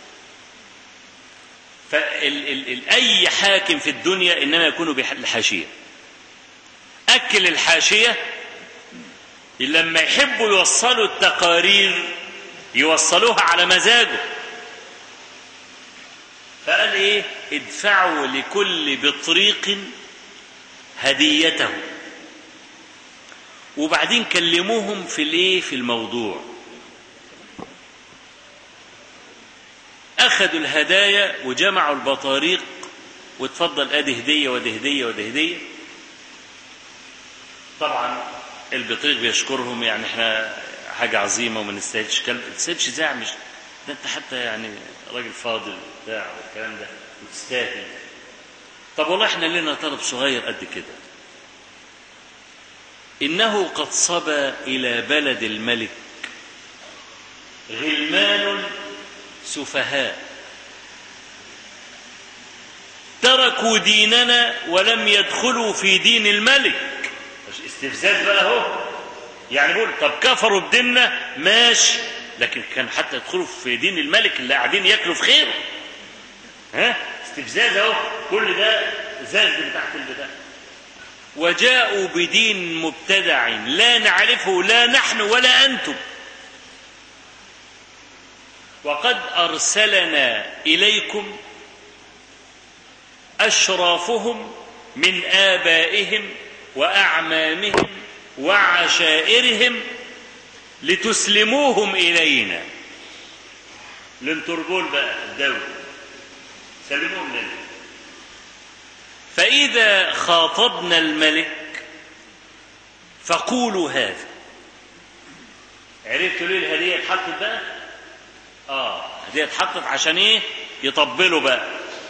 فاي حاكم في الدنيا انما يكون بالحاشيه. اكل الحاشيه لما يحبوا يوصلوا التقارير يوصلوها على مزاجه، فقال ايه؟ ادفعوا لكل بطريق هديته. وبعدين كلموهم في الايه في الموضوع، اخذوا الهدايا وجمعوا البطاريق وتفضل ادي هديه ودي هديه ودي هديه. طبعا البطيخ بيشكرهم، يعني احنا حاجة عظيمة وما نستاهلش كلب، ما تستاهلش ازاي مش ده انت حتى يعني راجل فاضل بتاع والكلام ده وتستاهل. طب والله احنا لنا طلب صغير قد كده، إنه قد صبى إلى بلد الملك غلمان سفهاء تركوا ديننا ولم يدخلوا في دين الملك. استفزاز بقى اهو، يعني بقول طب كفروا بديننا ماشي، لكن كان حتى يدخلوا في دين الملك اللي قاعدين ياكلوا في خيره. ها استفزاز اهو، كل ده زاز من تحت البتاع. وجاءوا بدين مبتدع لا نعرفه لا نحن ولا أنتم، وقد أرسلنا إليكم أشرافهم من آبائهم وأعمامهم وعشائرهم لتسلموهم إلينا. الانتربول بقى الدولة سلموهم لنا. فإذا خاطبنا الملك فقولوا هذا. عرفتوا ليه الهدية اتحطت بقى؟ آه الهدية اتحطت عشان إيه؟ يطبلوا بقى.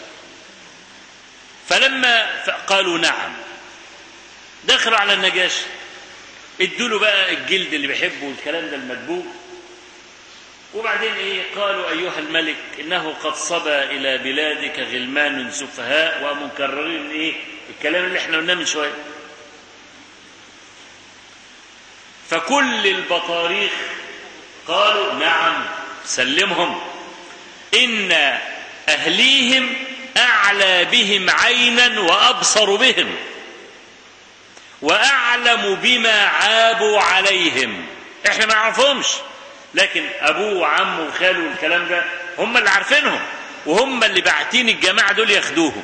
فلما قالوا نعم دخلوا على النجاشي، ادوا له بقى الجلد اللي بيحبه والكلام ده المدبوغ، وبعدين ايه قالوا ايها الملك انه قد صبى الى بلادك غلمان سفهاء، ومكررين ايه الكلام اللي احنا قلناه من شويه. فكل البطاريخ قالوا نعم سلمهم، ان اهليهم اعلى بهم عينا وابصر بهم واعلم بما عابوا عليهم. احنا ما نعرفهمش، لكن ابوه وعمه وخاله والكلام ده هم اللي عارفينهم، وهم اللي باعتين الجماعه دول ياخدوهم.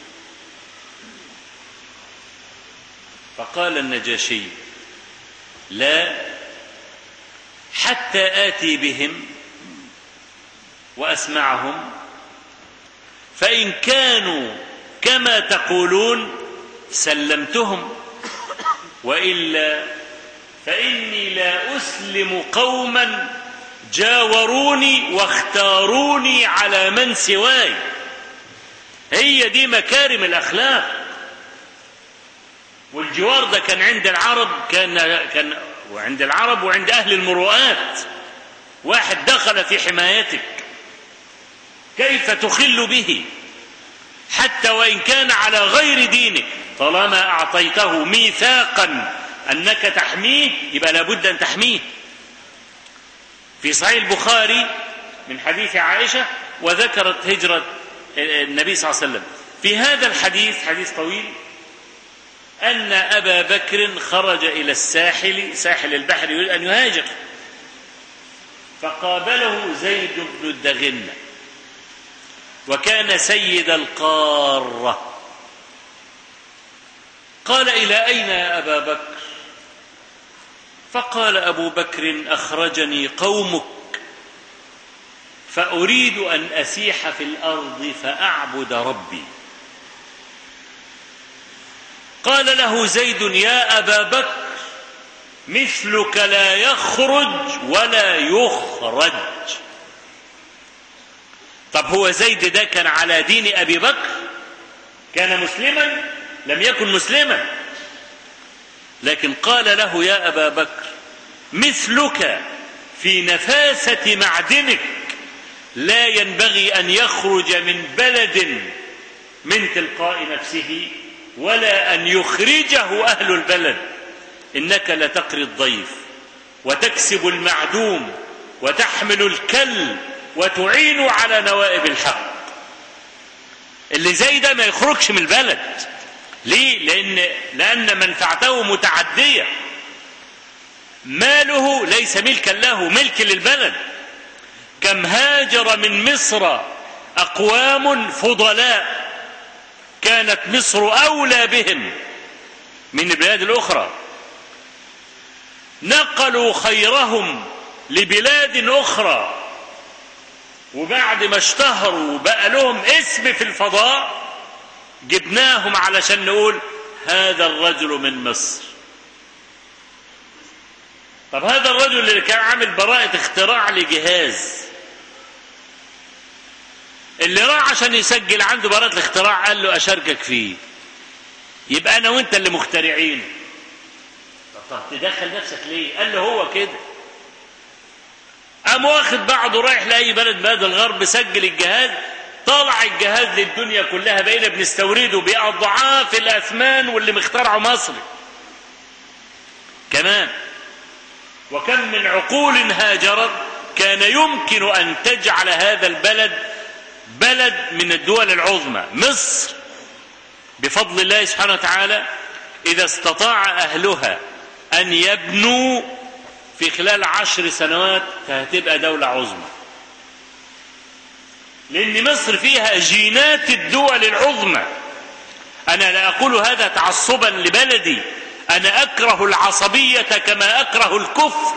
فقال النجاشي لا حتى آتي بهم وأسمعهم، فإن كانوا كما تقولون سلمتهم، وإلا فإني لا أسلم قوما جاوروني واختاروني على من سواي. هي دي مكارم الأخلاق. والجوار ده كان عند العرب، كان كان وعند العرب وعند أهل المروءات. واحد دخل في حمايتك كيف تخل به حتى وإن كان على غير دينك، طالما أعطيته ميثاقا أنك تحميه يبقى لابد أن تحميه. في صحيح البخاري من حديث عائشة وذكرت هجرة النبي صلى الله عليه وسلم. في هذا الحديث حديث طويل أن أبا بكر خرج إلى الساحل ساحل البحر يريد أن يهاجر، فقابله زيد بن الدغنة وكان سيد القارة. قال إلى أين يا أبا بكر؟ فقال أبو بكر أخرجني قومك فأريد أن أسيح في الأرض فأعبد ربي. قال له زيد يا أبا بكر مثلك لا يخرج ولا يخرج. طب هو زيد ده كان على دين أبي بكر؟ كان مسلما؟ لم يكن مسلما، لكن قال له يا أبا بكر مثلك في نفاسة معدنك لا ينبغي أن يخرج من بلد من تلقاء نفسه ولا أن يخرجه أهل البلد. إنك لتقري الضيف وتكسب المعدوم وتحمل الكل وتعين على نوائب الحق. اللي زي ده ما يخرجش من البلد. ليه؟ لأن, لأن منفعته متعدية، ماله ليس ملكا له، ملك للبلد. كم هاجر من مصر أقوام فضلاء كانت مصر أولى بهم من البلاد الأخرى، نقلوا خيرهم لبلاد أخرى، وبعد ما اشتهروا بقى لهم اسم في الفضاء جبناهم علشان نقول هذا الرجل من مصر. طب هذا الرجل اللي كان عامل براءة اختراع لجهاز، اللي راح عشان يسجل عنده براءة الاختراع قال له أشاركك فيه، يبقى أنا وأنت اللي مخترعين. طب تدخل نفسك ليه؟ قال له هو كده. قام واخد بعضه رايح لأي بلد بلد الغرب، سجل الجهاز، طلع الجهاز للدنيا كلها، بقينا بنستورده بأضعاف الأثمان واللي مخترعه مصري كمان. وكم من عقول هاجرت كان يمكن أن تجعل هذا البلد بلد من الدول العظمى. مصر بفضل الله سبحانه وتعالى إذا استطاع أهلها أن يبنوا في خلال عشر سنوات فهتبقى دولة عظمى، لأن مصر فيها جينات الدول العظمى. أنا لا أقول هذا تعصبا لبلدي، أنا أكره العصبية كما أكره الكفر،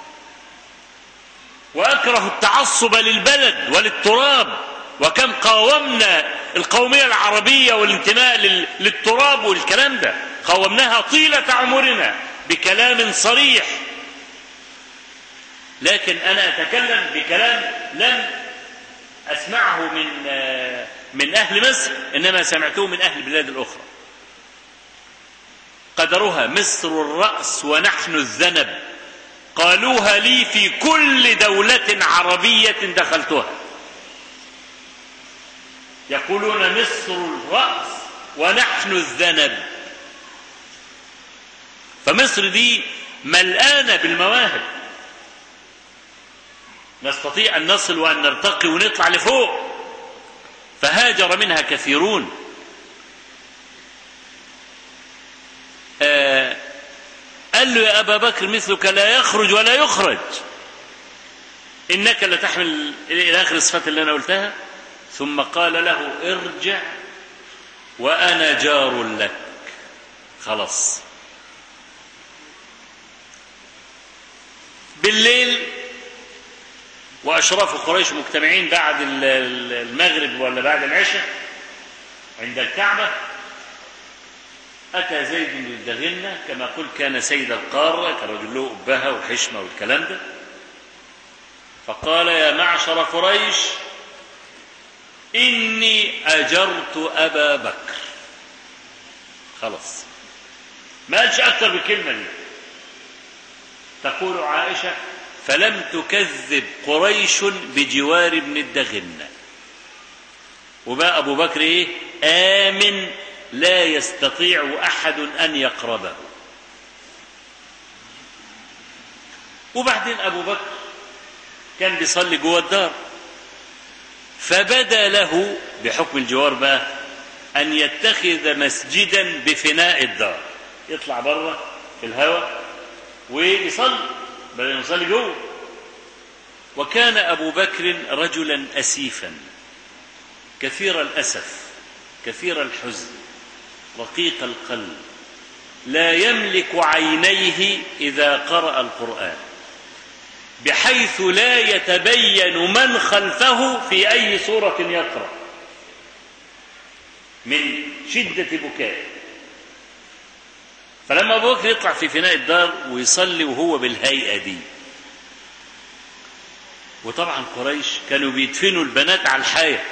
وأكره التعصب للبلد وللتراب. وكم قاومنا القومية العربية والانتماء للتراب والكلام ده، قاومناها طيلة عمرنا بكلام صريح. لكن أنا أتكلم بكلام لم أسمعه من من أهل مصر، إنما سمعته من أهل البلاد الأخرى. قدرها مصر الرأس ونحن الذنب، قالوها لي في كل دولة عربية دخلتها، يقولون مصر الرأس ونحن الذنب. فمصر دي ملآنة بالمواهب، نستطيع أن نصل وأن نرتقي ونطلع لفوق، فهاجر منها كثيرون. آه قال له يا أبا بكر مثلك لا يخرج ولا يخرج، إنك لتحمل إلى آخر الصفات اللي أنا قلتها. ثم قال له ارجع وأنا جار لك. خلاص. بالليل وأشراف قريش مجتمعين بعد المغرب ولا بعد العشاء عند الكعبة، أتى زيد بن الدغنة كما قلت كان سيد القارة، كان رجل له أبهة وحشمة والكلام ده، فقال يا معشر قريش إني أجرت أبا بكر. خلاص، ما قالش أكثر بالكلمة دي. تقول عائشة فلم تكذب قريش بجوار ابن الدغنة، وبقى أبو بكر إيه؟ آمن لا يستطيع أحد أن يقربه. وبعدين أبو بكر كان بيصلي جوه الدار، فبدا له بحكم الجوار بقى أن يتخذ مسجدا بفناء الدار، يطلع بره في الهواء ويصلي بدل يصلي جوه. وكان أبو بكر رجلا أسيفا كثير الأسف كثير الحزن رقيق القلب، لا يملك عينيه إذا قرأ القرآن، بحيث لا يتبين من خلفه في أي سورة يقرأ من شدة بكائه. فلما أبو بكر يطلع في فناء الدار ويصلي وهو بالهيئة دي، وطبعا قريش كانوا بيدفنوا البنات على الحياة،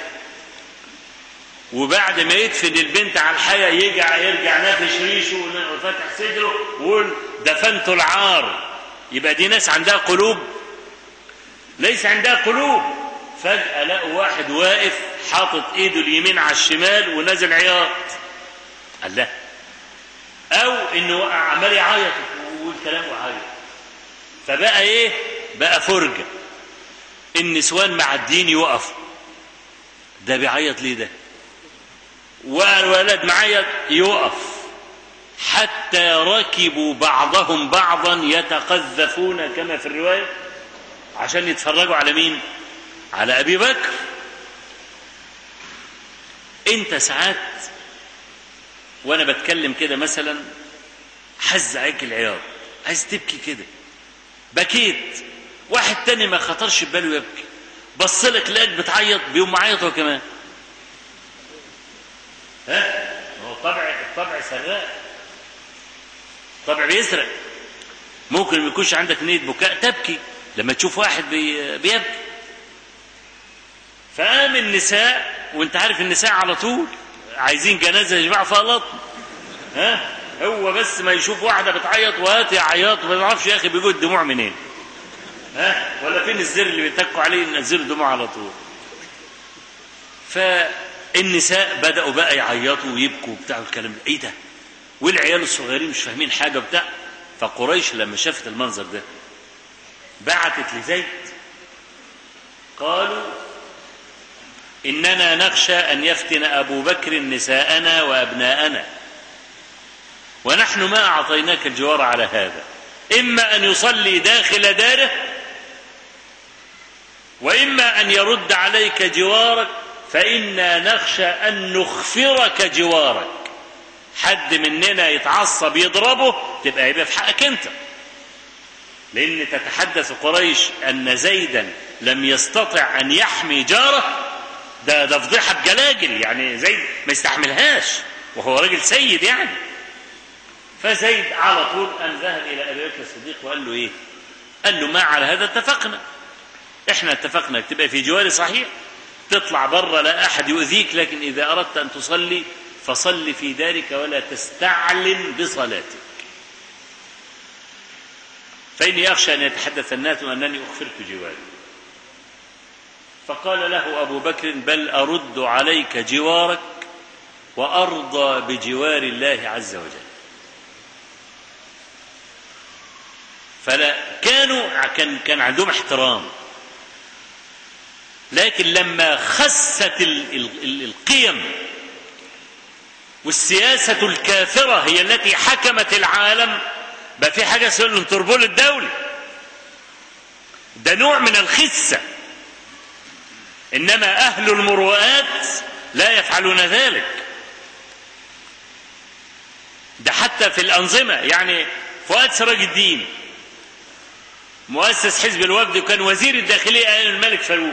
وبعد ما يدفن البنت على الحياة يرجع يرجع نافش ريشه وفتح صدره ويقول دفنت العار. يبقى دي ناس عندها قلوب؟ ليس عندها قلوب. فجأة لقوا واحد واقف حاطط ايده اليمين على الشمال ونازل عياط. الله. او انه عمال يعيط والكلام وعيط. فبقى ايه؟ بقى فرجة. النسوان معدين يقفوا. ده بيعيط ليه ده؟ والولد معيط يقف، حتى ركبوا بعضهم بعضا يتقذفون كما في الرواية عشان يتفرجوا على مين؟ على أبي بكر. انت ساعات وانا بتكلم كده مثلا حز عليك العياط، عايز تبكي كده، بكيت، واحد تاني ما خطرش بباله يبكي، بصلك لقاك بتعيط بيوم معيط هو كمان. ها؟ هو الطبع الطبع سراء، الطبع بيسرق. ممكن ما يكونش عندك نية بكاء تبكي لما تشوف واحد بي... بيبكي. فقام النساء، وانت عارف النساء على طول عايزين جنازة يجمعوا فيها لطم، ها هو بس ما يشوف واحدة بتعيط وهات يعيط وما يعرفش يا أخي بيجوا الدموع منين، ها ولا فين الزر اللي بيتكوا عليه ينزلوا دموع على طول. فالنساء بدأوا بقى يعيطوا ويبكوا وبتاع الكلام ده، ايه ده؟ والعيال الصغيرين مش فاهمين حاجة بتاع. فقريش لما شافت المنظر ده بعتت لزيد، قالوا إننا نخشى أن يفتن أبو بكر نساءنا وأبناءنا، ونحن ما أعطيناك الجوار على هذا، إما أن يصلي داخل داره وإما أن يرد عليك جوارك، فإنا نخشى أن نخفرك جوارك، حد مننا يتعصب يضربه تبقى يبقى في حقك أنت، لأن تتحدث قريش أن زيدا لم يستطع أن يحمي جاره، ده ده فضيحة بجلاجل، يعني زيد ما يستحملهاش وهو راجل سيد يعني. فزيد على طول أن ذهب إلى أبي بكر الصديق وقال له إيه؟ قال له ما على هذا اتفقنا، إحنا اتفقنا تبقى في جواري صحيح، تطلع برا لا أحد يؤذيك، لكن إذا أردت أن تصلي فصل في دارك ولا تستعلن بصلاتك، فإني أخشى أن يتحدث الناس أنني أخفرت جواري. فقال له أبو بكر بل أرد عليك جوارك وأرضى بجوار الله عز وجل. فلا كانوا كان كان عندهم احترام، لكن لما خست القيم والسياسة الكافرة هي التي حكمت العالم، بقى في حاجة اسمها الانتربول الدولي، ده نوع من الخسة، إنما أهل المروءات لا يفعلون ذلك. ده حتى في الأنظمة، يعني فؤاد سراج الدين مؤسس حزب الوفد وكان وزير الداخلية أيام الملك فاروق،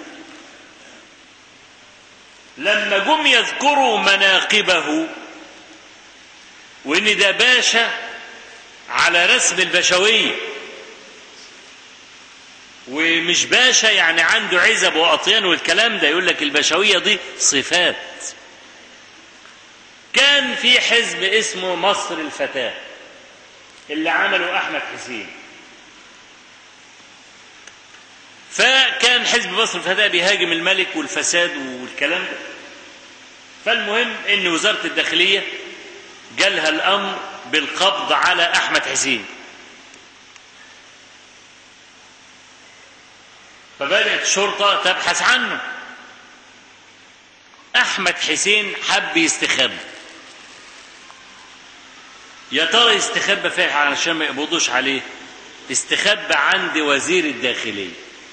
لما جم يذكروا مناقبه وإن ده باشا على رسم البشوية، ومش باشا يعني عنده عزب وأطيان والكلام ده، يقول لك البشوية دي صفات. كان في حزب اسمه مصر الفتاة اللي عمله أحمد حسين، فكان حزب مصر الفتاة بيهاجم الملك والفساد والكلام ده. فالمهم ان وزارة الداخلية جالها الامر بالقبض على احمد حسين، فبدأت الشرطة تبحث عنه. احمد حسين حب يستخبى، يا ترى يستخبى فين علشان ما يقبضوش عليه؟ استخبى عند وزير الداخلية.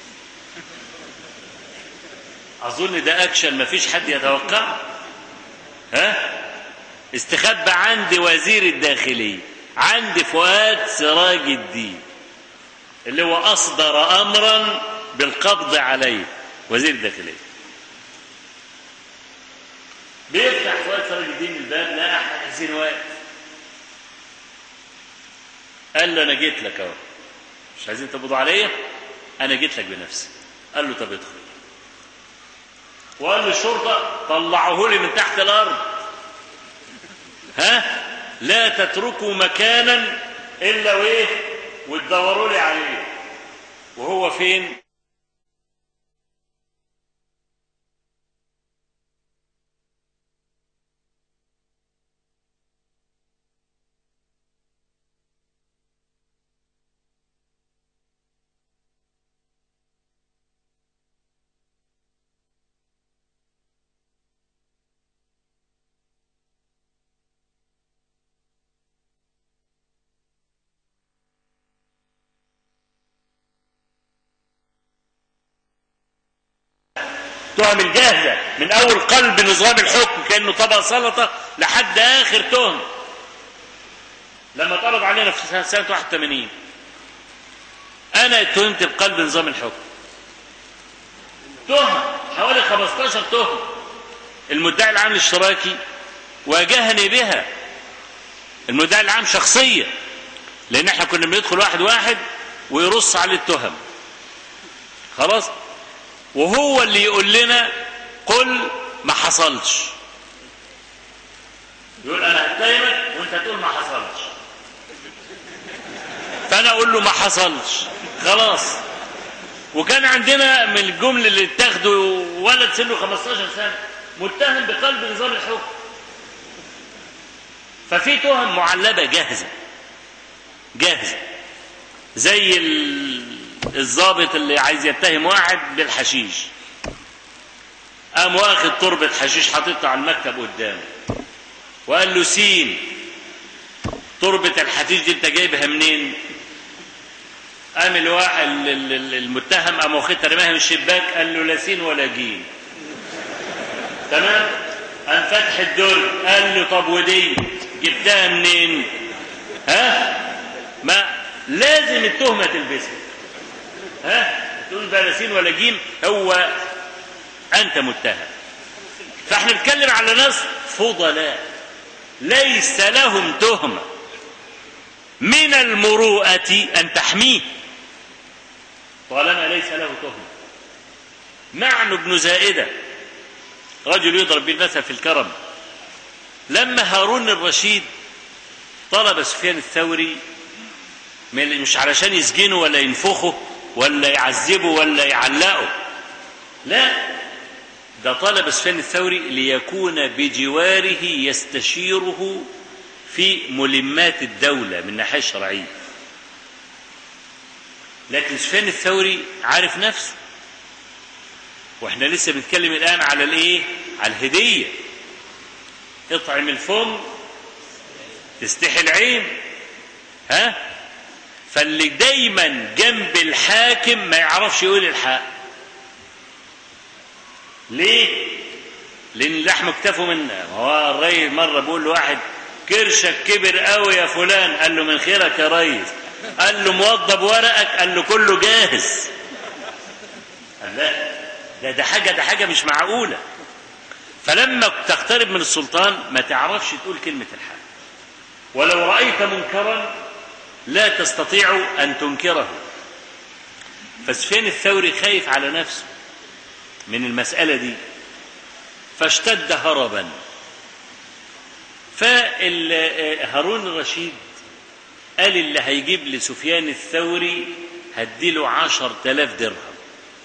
اظن ده اكشن ما فيش حد يتوقعه، ها؟ استخبى عند وزير الداخلية، عند فؤاد سراج الدين اللي هو اصدر امرا بالقبض عليه، وزير الداخلية. بيفتح فؤاد سراج الدين الباب، لا احمد حسين واقف. قال له انا جيت لك اهو، مش عايزين تقبضوا عليا، انا جيت لك بنفسي. قال له طب ادخل. وقال للشرطة طلعوه لي من تحت الارض، ها لا تتركوا مكانا الا وايه وتدوروا لي عليه. وهو فين؟ تهم الجاهزة من أول قلب نظام الحكم كأنه طبق سلطة لحد آخر تهم. لما طلب علينا في سنة واحد وثمانين أنا اتهمت بقلب نظام الحكم، تهم حوالي خمستاشر تهم. المدعي العام الاشتراكي واجهني بها، المدعي العام شخصيا لان احنا كنا بندخل واحد واحد ويرص عليه التهم، خلاص، وهو اللي يقول لنا قل ما حصلش، يقول انا هتهمك وانت تقول ما حصلش، فانا اقول له ما حصلش خلاص. وكان عندنا من الجمل اللي اتاخدوا ولد سنه خمستاشر سنه متهم بقلب نظام الحكم، ففي تهم معلبه جاهزه جاهزه زي الضابط اللي عايز يتهم واحد بالحشيش، قام واخد تربه حشيش حاططها على المكتب قدامه وقال له سين، تربه الحشيش دي انت جايبها منين؟ قام الواحد المتهم قام واخدها رماها من الشباك، قال له لا سين ولا جيم. تمام؟ قام فتح الدرج قال له طب ودي جبتها منين؟ ها؟ ما لازم التهمه تلبسها، ها؟ تقول بقى لا سين ولا جيم، هو انت متهم. فاحنا بنتكلم على ناس فضلاء ليس لهم تهمه، من المروءه ان تحميه طالما ليس له تهمه. معن بن زائده رجل يضرب بالمثل في الكرم، لما هارون الرشيد طلب سفيان الثوري مش علشان يسجنه ولا ينفخه ولا يعذبه ولا يعلقه، لا، ده طلب سفيان الثوري ليكون بجواره يستشيره في ملمات الدولة من الناحية الشرعية. لكن سفيان الثوري عارف نفسه، واحنا لسه بنتكلم الآن على الايه؟ على الهدية، اطعم الفم تستحي العين، ها؟ فاللي دايما جنب الحاكم ما يعرفش يقول الحق. ليه؟ لان اللحم اكتفوا منا. هو الريس مره بيقول لواحد كرشك كبر قوي يا فلان، قال له من خيرك يا ريس، قال له موضب ورقك، قال له كله جاهز. قال لا، ده ده حاجه ده حاجه مش معقوله. فلما تقترب من السلطان ما تعرفش تقول كلمه الحق، ولو رايت منكرا لا تستطيع ان تنكره. فسفيان الثوري خايف على نفسه من المساله دي، فاشتد هربا. فهارون الرشيد قال اللي هيجيب لسفيان الثوري هديله عشر تلاف درهم،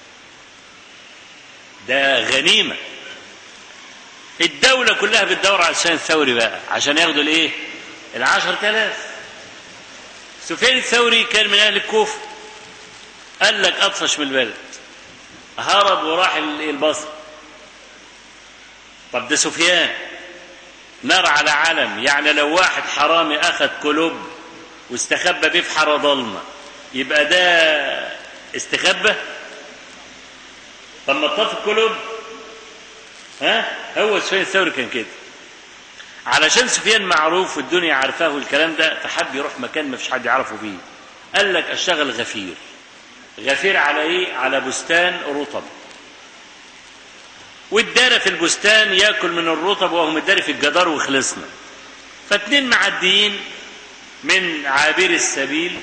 ده غنيمة. الدولة كلها بتدور على سفيان الثوري بقى عشان ياخدوا الايه؟ العشر تلاف. سفيان الثوري كان من اهل الكوفة، قال لك اطفش من البلد، هرب وراح البصره. طب ده سفيان نار على علم، يعني لو واحد حرامي اخذ كلوب واستخبى بيه في حاره ضلمه يبقى ده استخبى؟ طب ما طف الكلوب، ها؟ هو سفيان الثوري كان كده. علشان سفيان معروف والدنيا عارفاه والكلام ده، فحب يروح مكان ما فيش حد يعرفه فيه. قال لك اشتغل غفير. غفير على ايه؟ على بستان رطب، والدار في البستان ياكل من الرطب وهو مداري في الجدار وخلصنا. فاتنين معديين من عابر السبيل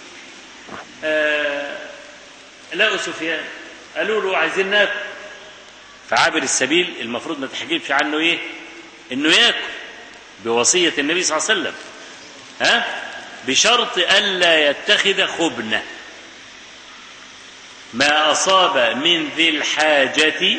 آه لقوا سفيان، قالوا له عايزين ناكل. فعابر السبيل المفروض ما تحكيش عنه ايه؟ انه ياكل بوصيه النبي صلى الله عليه وسلم، ها؟ بشرط الا يتخذ خبنه، ما اصاب من ذي الحاجه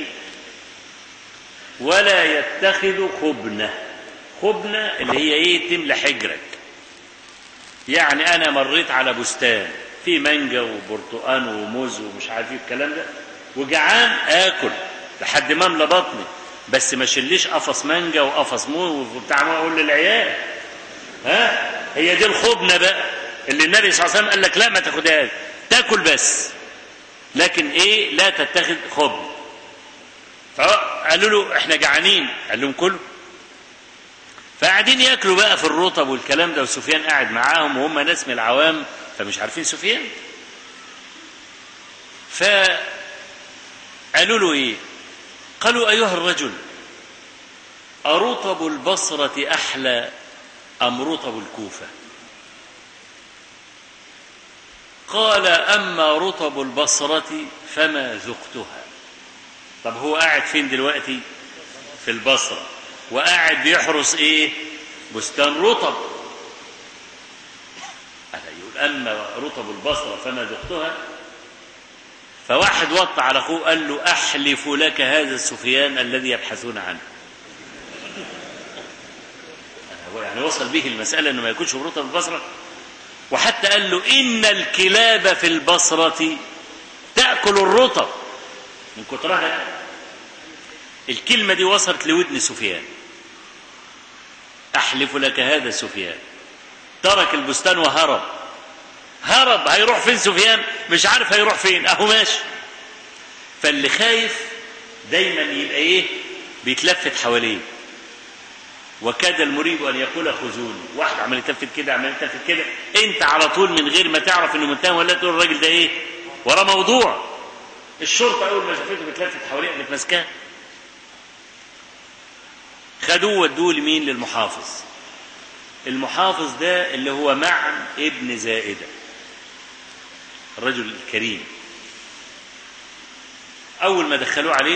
ولا يتخذ خبنه. خبنه اللي هي ايه؟ تملى حجرك. يعني انا مريت على بستان فيه مانجا وبرتقان وموز ومش عارف ايه الكلام ده، وجعان اكل لحد ما املى بطني، بس ما شليش قفص مانجا وقفص موز وبتاع، ما اقول للعيال. ها؟ هي دي الخبنه بقى اللي النبي صلى الله عليه وسلم قال لك لا ما تاخدهاش، تاكل بس، لكن ايه؟ لا تتخذ خبن. فقالوا له احنا جعانين، قال لهم كلوا. فقاعدين ياكلوا بقى في الرطب والكلام ده، وسفيان قاعد معاهم وهم ناس من العوام فمش عارفين سفيان. فقالوا له ايه؟ قالوا ايها الرجل أرطب البصرة احلى ام رطب الكوفه؟ قال أما رطب البصرة فما ذقتها. طب هو قاعد فين دلوقتي؟ في البصرة، وقاعد بيحرس ايه؟ بستان رطب. يقول أما رطب البصرة فما ذقتها. فواحد وطى على أخوه قال له أحلف لك هذا السفيان الذي يبحثون عنه. يعني وصل به المسألة أنه ما يكونش برطب البصرة. وحتى قال له إن الكلاب في البصرة تأكل الرطب من كترها. الكلمة دي وصلت لودن سفيان. أحلف لك هذا سفيان. ترك البستان وهرب. هرب. هيروح فين سفيان؟ مش عارف هيروح فين، أهو ماشي. فاللي خايف دايما يبقى إيه؟ بيتلفت حواليه. وكاد المريد أن يقول خذوني. واحد عمال يتلفت كده، عمال يتلفت كده، أنت على طول من غير ما تعرف إنه متهم ولا تقول الراجل ده إيه؟ وراه موضوع. الشرطة أول ما شافته بتلفت حواليه قامت ماسكاه. خدوه ودوه لمين؟ للمحافظ. المحافظ ده اللي هو معن ابن زائدة، الرجل الكريم. أول ما دخلوه عليه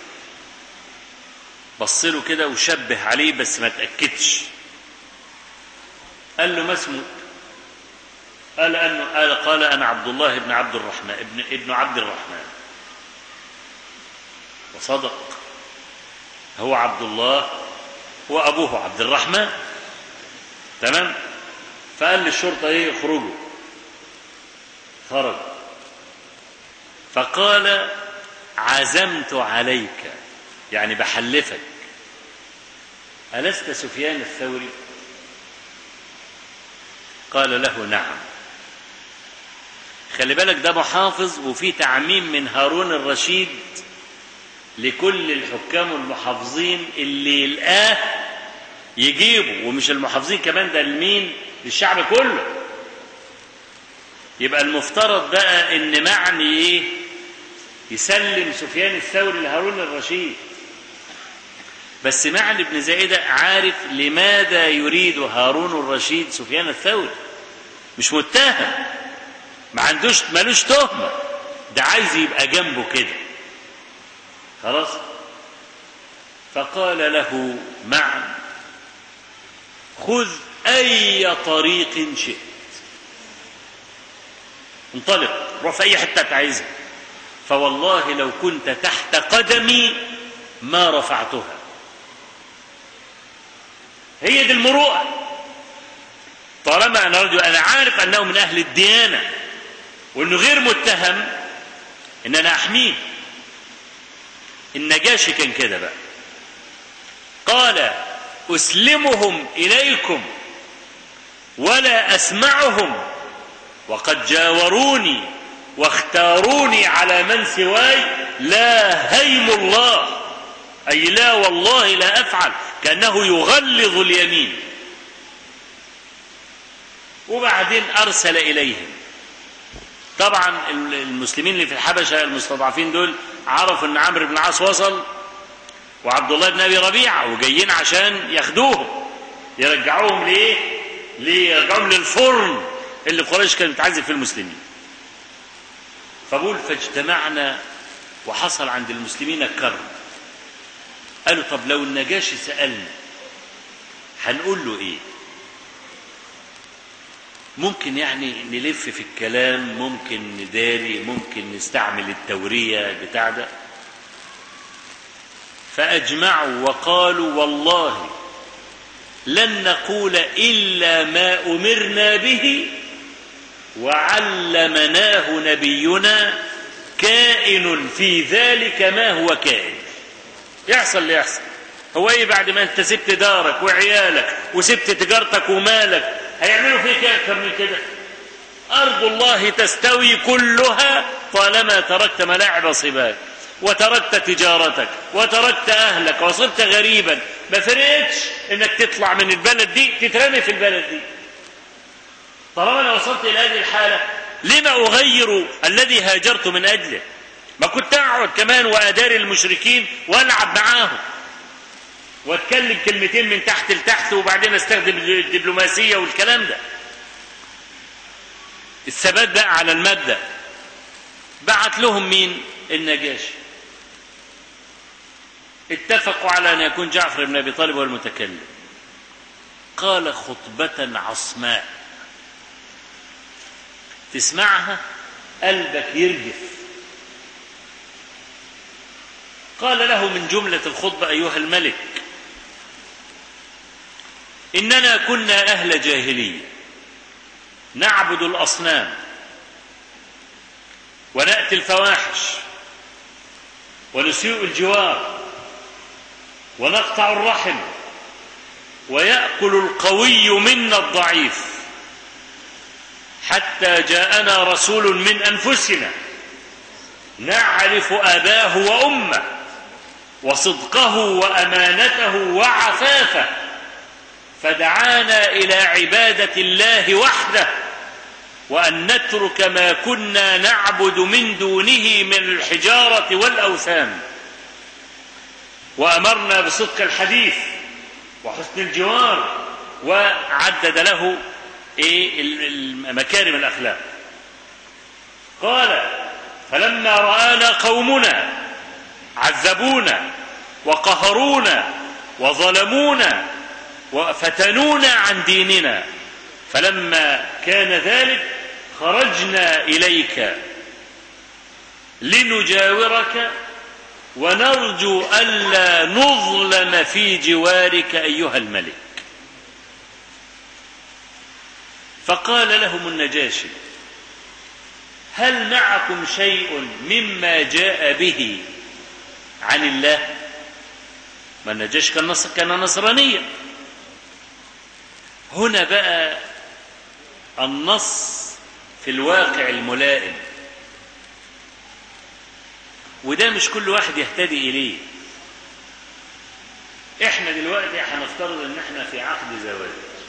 بصله كده وشبه عليه بس ما تأكدش. قال له ما اسمك؟ قال أنه قال, قال أنا عبد الله بن عبد الرحمن ابن ابن عبد الرحمن. وصدق، هو عبد الله وأبوه عبد الرحمن. تمام. فقال للشرطة ايه؟ اخرجوا. خرج. فقال عزمت عليك، يعني بحلفك، ألست سفيان الثوري؟ قال له نعم. خلي بالك ده محافظ، وفي تعميم من هارون الرشيد لكل الحكام والمحافظين اللي يلقاه يجيبه، ومش المحافظين كمان، ده لمين؟ للشعب كله. يبقى المفترض بقى ان معني ايه؟ يسلم سفيان الثوري لهارون الرشيد. بس معني بن زائدة عارف لماذا يريد هارون الرشيد سفيان الثوري. مش متهم، ما عندوش مالوش تهمة، ده عايز يبقى جنبه كده. خلاص. فقال له معن خذ أي طريق شئت، انطلق، روح في أي حتة عايزها، فوالله لو كنت تحت قدمي ما رفعتها. هي دي المروءة. طالما أنا رجل أنا عارف أنه من أهل الديانة وأنه غير متهم، إن أنا أحميه. النجاشي كان كده بقى. قال أسلمهم إليكم ولا أسمعهم وقد جاوروني واختاروني على من سواي، لا هيم الله، أي لا والله لا أفعل، كأنه يغلظ اليمين. وبعدين أرسل إليهم. طبعا المسلمين اللي في الحبشة المستضعفين دول عرفوا أن عمرو بن العاص وصل وعبد الله بن أبي ربيعة، وجايين عشان ياخدوهم يرجعوهم ليه؟ ليه يرجعوهم للفرن اللي قريش كانت بتعذب في المسلمين. فبقول فاجتمعنا وحصل عند المسلمين الكرب. قالوا طب لو النجاشي سألنا هنقول له ايه؟ ممكن يعني نلف في الكلام، ممكن نداري، ممكن نستعمل التورية بتاع ده. فأجمعوا وقالوا والله لن نقول إلا ما أمرنا به وعلمناه نبينا، كائن في ذلك ما هو كائن. يحصل اللي يحصل. هو ايه بعد ما انت سبت دارك وعيالك وسبت تجارتك ومالك هيعملوا فيك اكثر من كده؟ أرض الله تستوي كلها طالما تركت ملاعب صباك وتركت تجارتك وتركت أهلك وصرت غريبا. ما فرقتش انك تطلع من البلد دي تترمي في البلد دي. طالما انا وصلت الى هذه الحالة لما أغير الذي هاجرت من أجله؟ ما كنت أقعد كمان وأداري المشركين وألعب معاهم وأتكلم كلمتين من تحت لتحت وبعدين أستخدم الدبلوماسية والكلام ده. الثبات بقى على المبدأ. بعت لهم مين؟ النجاشي. اتفقوا على أن يكون جعفر بن أبي طالب هو المتكلم. قال خطبة عصماء تسمعها قلبك يرجف. قال له من جملة الخطبة: أيها الملك، إننا كنا أهل جاهلية نعبد الأصنام ونأتي الفواحش ونسيء الجوار ونقطع الرحم ويأكل القوي منا الضعيف، حتى جاءنا رسول من أنفسنا نعرف أباه وأمه وصدقه وأمانته وعفافه، فدعانا إلى عبادة الله وحده وأن نترك ما كنا نعبد من دونه من الحجارة والأوثان، وأمرنا بصدق الحديث وحسن الجوار، وعدد له مكارم الأخلاق. قال: فلما رآنا قومنا عذبونا وقهرونا وظلمونا وفتنونا عن ديننا، فلما كان ذلك خرجنا إليك لنجاورك ونرجو ألا نظلم في جوارك أيها الملك. فقال لهم النجاشي: هل معكم شيء مما جاء به عن الله؟ ما النجاشي كان نصرانيا. هنا بقى النص في الواقع الملائم، وده مش كل واحد يهتدي إليه. احنا دلوقتي هنفترض ان احنا في عقد زواج،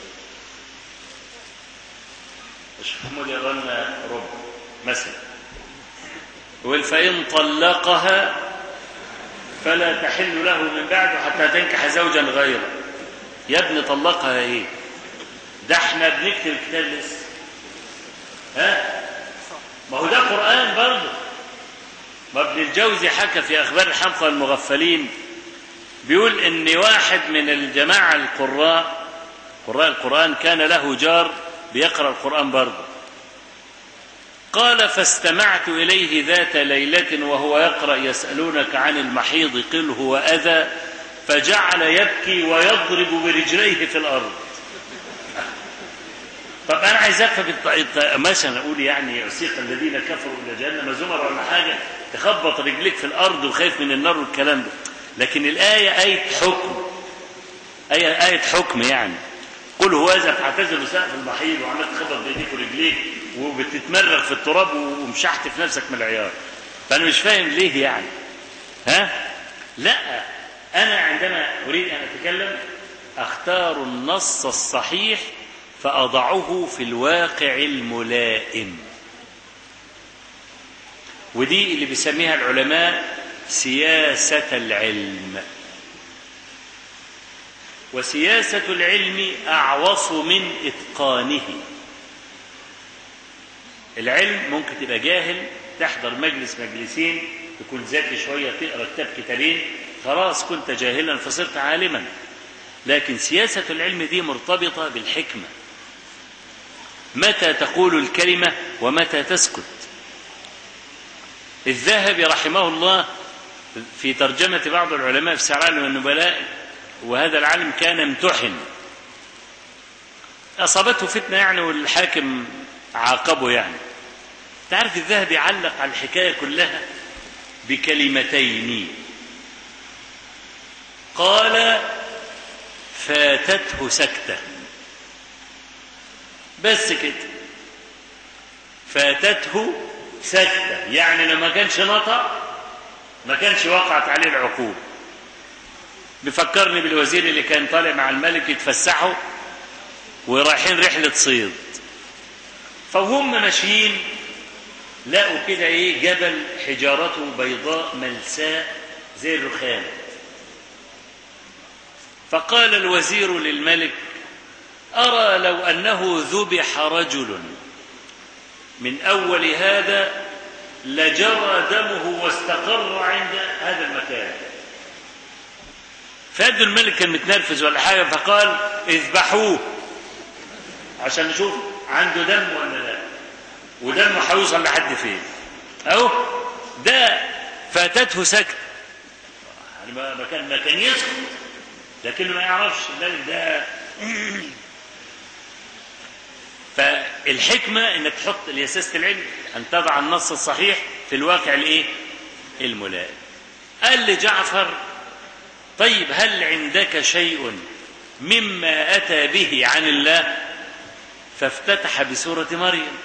الشيخ محمود يقرأنا ربع مثلا، يقول: فإن طلقها فلا تحل له من بعد حتى تنكح زوجا غيره. يا ابني طلقها ايه؟ ده احنا بنكتب الكتاب لسه. ها؟ ما هو ده قرآن برضه. ما ابن الجوزي حكى في أخبار الحمقى والمغفلين، بيقول إن واحد من الجماعة القراء قراء القرآن كان له جار بيقرأ القرآن برضه. قال: فاستمعت إليه ذات ليلة وهو يقرأ: يسألونك عن المحيض قل هو أذى، فجعل يبكي ويضرب برجليه في الأرض. طب أنا عايز أفهم مثلا أقول يعني يسيق الذين كفروا إلى جهنم زمر ولا حاجة، تخبط رجليك في الأرض وخايف من النار والكلام ده. لكن الآية آية حكم، آية آية حكم يعني. قل هو إذا فاعتزلوا سقف المحيض وعملت تخبط بإيديك ورجليك وبتتمرغ في التراب ومشحت في نفسك من العيار. فأنا مش فاهم ليه يعني. ها؟ لا، أنا عندما أريد أن أتكلم أختار النص الصحيح فأضعه في الواقع الملائم، ودي اللي بيسميها العلماء سياسة العلم. وسياسة العلم أعوص من إتقانه. العلم ممكن تبقى جاهل، تحضر مجلس مجلسين، تكون ذكي شوية، تقرأ كتاب كتابين، خلاص كنت جاهلا فصرت عالما. لكن سياسة العلم دي مرتبطة بالحكمة، متى تقول الكلمة ومتى تسكت. الذهبي رحمه الله في ترجمة بعض العلماء في سير أعلام النبلاء، وهذا العالم كان امتحن، أصابته فتنة يعني والحاكم عاقبه يعني. تعرف الذهبي علق على الحكاية كلها بكلمتين، قال: فاتته سكتة. بس كده، فاتته سكتة، يعني لما كانش نطق ما كانش وقعت عليه العقوبة. بفكرني بالوزير اللي كان طالع مع الملك يتفسحوا ورايحين رحلة صيد، فهم ماشيين لقوا كده ايه جبل حجارته بيضاء ملساء زي الرخام. فقال الوزير للملك: أرى لو أنه ذبح رجل من أول هذا لجرى دمه واستقر عند هذا المكان. فادوا الملك كان متنرفز ولا حاجة فقال اذبحوه عشان نشوف عنده دم ولا لا، ودمه هيوصل لحد فين. أهو ده فاتته سكت، يعني ما كان ما كان يسكت لكنه ما يعرفش الملك ده. فالحكمة انك تحط لأساس العلم ان تضع النص الصحيح في الواقع الايه الملائم. قال لجعفر طيب هل عندك شيء مما أتى به عن الله؟ فافتتح بسورة مريم.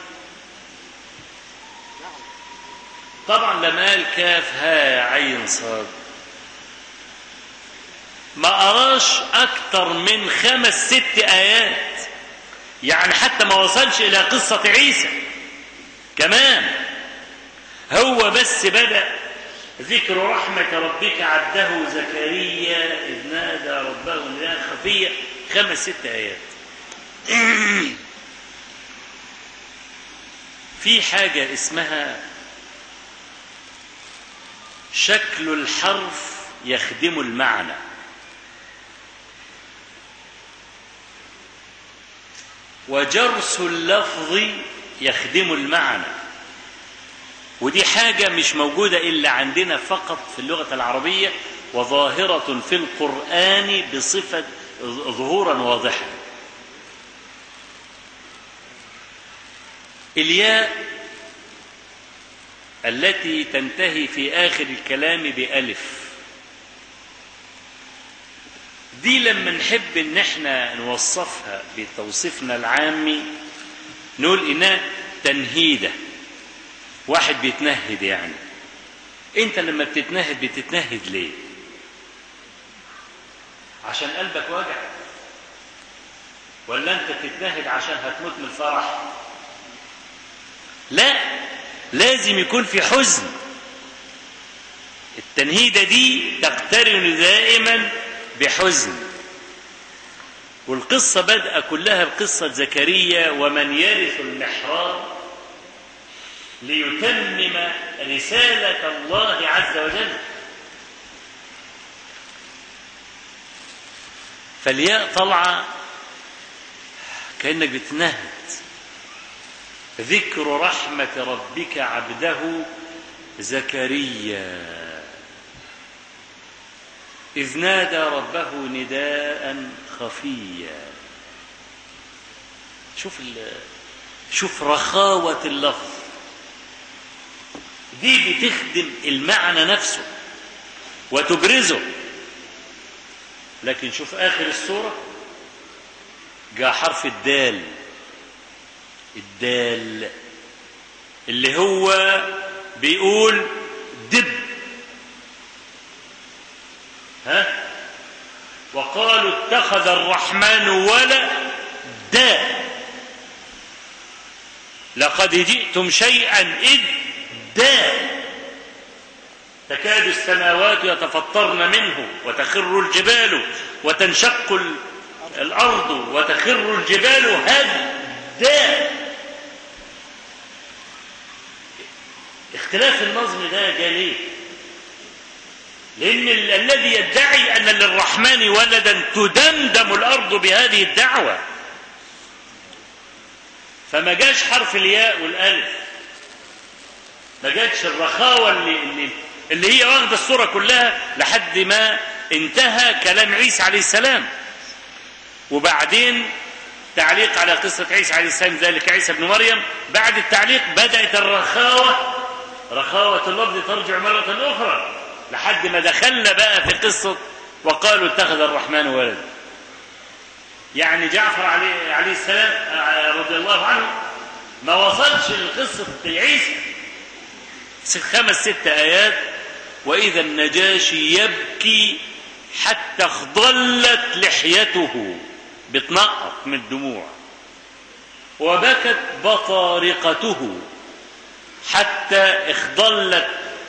طبعا لما قال كاف ها عين صاد ما أراش أكثر من خمس ست آيات، يعني حتى ما وصلش إلى قصة عيسى كمان. هو بس بدأ ذكر رحمة ربك عبده زكريا إذ نادى ربه نداء خفيا، خمس ست آيات. في حاجة اسمها شكل الحرف يخدم المعنى. وجرس اللفظ يخدم المعنى، ودي حاجة مش موجودة إلا عندنا فقط في اللغة العربية، وظاهرة في القرآن بصفة ظهورا واضحا. الياء التي تنتهي في آخر الكلام بألف دي لما نحب ان احنا نوصفها بتوصيفنا العامي نقول انها تنهيدة، واحد بيتنهد. يعني انت لما بتتنهد بتتنهد ليه؟ عشان قلبك واجع؟ ولا انت بتتنهد عشان هتموت من الفرح؟ لا، لازم يكون في حزن. التنهيدة دي تقترن دائما بحزن. والقصة بدأ كلها بقصة زكريا ومن يرث المحراب ليتمم رسالة الله عز وجل. فالياء طلعة كأنك بتنهد. ذكر رحمة ربك عبده زكريا إذ نادى ربه نداء خفيا. شوف شوف رخاوة اللفظ دي بتخدم المعنى نفسه وتبرزه. لكن شوف آخر السورة جاء حرف الدال. الدال اللي هو بيقول دب، ها، وقالوا اتخذ الرحمن ولدا لقد جئتم شيئا إدا تكاد السماوات يتفطرن منه وتخر الجبال وتنشق الأرض وتخر الجبال هدا. اختلاف النظم ده جاء ليه؟ لأن الذي يدعي أن للرحمن ولدا تدمدم الأرض بهذه الدعوة، فما جاش حرف الياء والألف، ما جاتش الرخاوة اللي, اللي, اللي هي واخدة السورة كلها لحد ما انتهى كلام عيسى عليه السلام. وبعدين تعليق على قصة عيسى عليه السلام ذلك عيسى بن مريم. بعد التعليق بدأت الرخاوة، رخاوة اللفظ ترجع مرة أخرى لحد ما دخلنا بقى في قصة وقالوا اتخذ الرحمن ولدا. يعني جعفر عليه, عليه السلام رضي الله عنه ما وصلش لقصة عيسى، خمس ست آيات. وإذا النجاشي يبكي حتى اخضلت لحيته، بتنقط من الدموع، وبكت بطارقته حتى اخضلت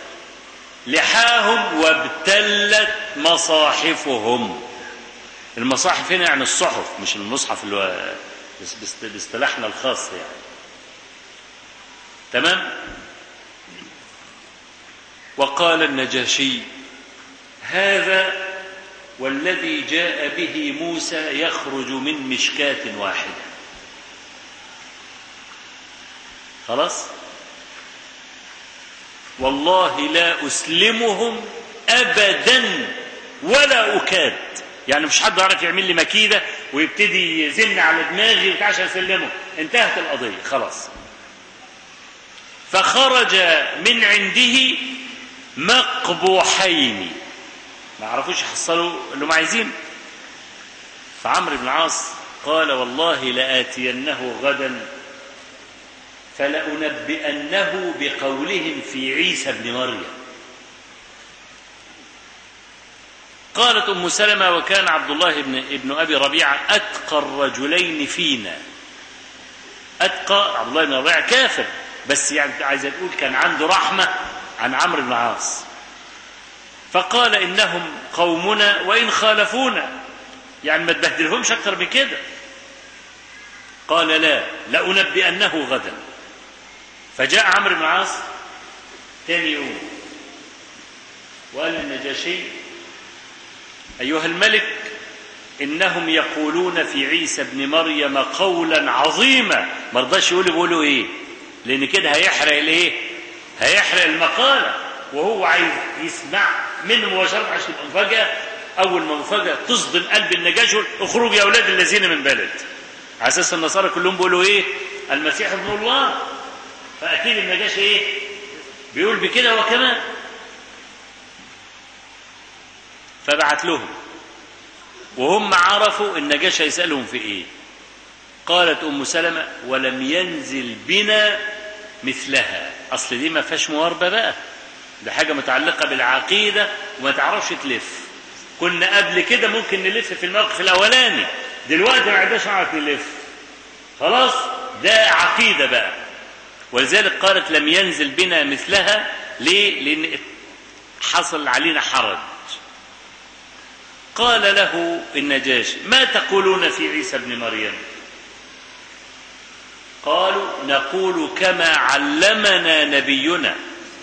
لحاهم وابتلت مصاحفهم. المصاحف هنا يعني الصحف، مش المصحف اللي هو باصطلاحنا الخاص يعني. تمام. وقال النجاشي: هذا والذي جاء به موسى يخرج من مشكاة واحدة. خلاص، والله لا أسلمهم أبدا ولا أكاد. يعني مش حد يعرف يعمل لي مكيدة ويبتدي يزن على دماغي وتعش أسلمه. انتهت القضية خلاص. فخرج من عنده مقبوحين، ما عرفوش يحصلوا اللي هم عايزين. فعمرو بن العاص قال: والله لآتينه غدا فلأنبئنه بقولهم في عيسى بن مريم. قالت أم سلمة: وكان عبد الله بن ابن أبي ربيعة أتقى الرجلين فينا. أتقى عبد الله بن ربيعة كافر، بس يعني عايزة تقول كان عنده رحمة عن عمرو بن العاص. فقال: إنهم قومنا وإن خالفونا، يعني ما تبهدلهمش أكتر من كده. قال: لا، لأنبئنه غدا. فجاء عمرو بن العاص ثاني يوم وقال للنجاشي: أيها الملك، إنهم يقولون في عيسى بن مريم قولا عظيما. ما رضاش يقولوا بيقولوا إيه، لأن كده هيحرق الإيه؟ هيحرق المقالة، وهو عايز يسمع منه مباشرة عشان تبقى مفاجأة. أول ما مفاجأة تصدم قلب النجاشي: اخرجوا يا أولاد الذين من بلد. على أساس النصارى كلهم بيقولوا إيه؟ المسيح ابن الله. فأكيد النجاشي إيه؟ بيقول بكده وكمان. فبعت لهم وهم عرفوا النجاشي يسألهم في إيه. قالت أم سلمة: ولم ينزل بنا مثلها. أصل دي ما فيهاش مواربة بقى، ده حاجة متعلقة بالعقيدة وما تعرفش تلف. كنا قبل كده ممكن نلف في الموقف الأولاني، دلوقتي ما عندناش نعرف نلف. خلاص، ده عقيدة بقى. ولذلك قالت: لم ينزل بنا مثلها. ليه؟ لأن حصل علينا حرج. قال له النجاشي: ما تقولون في عيسى ابن مريم؟ قالوا: نقول كما علمنا نبينا،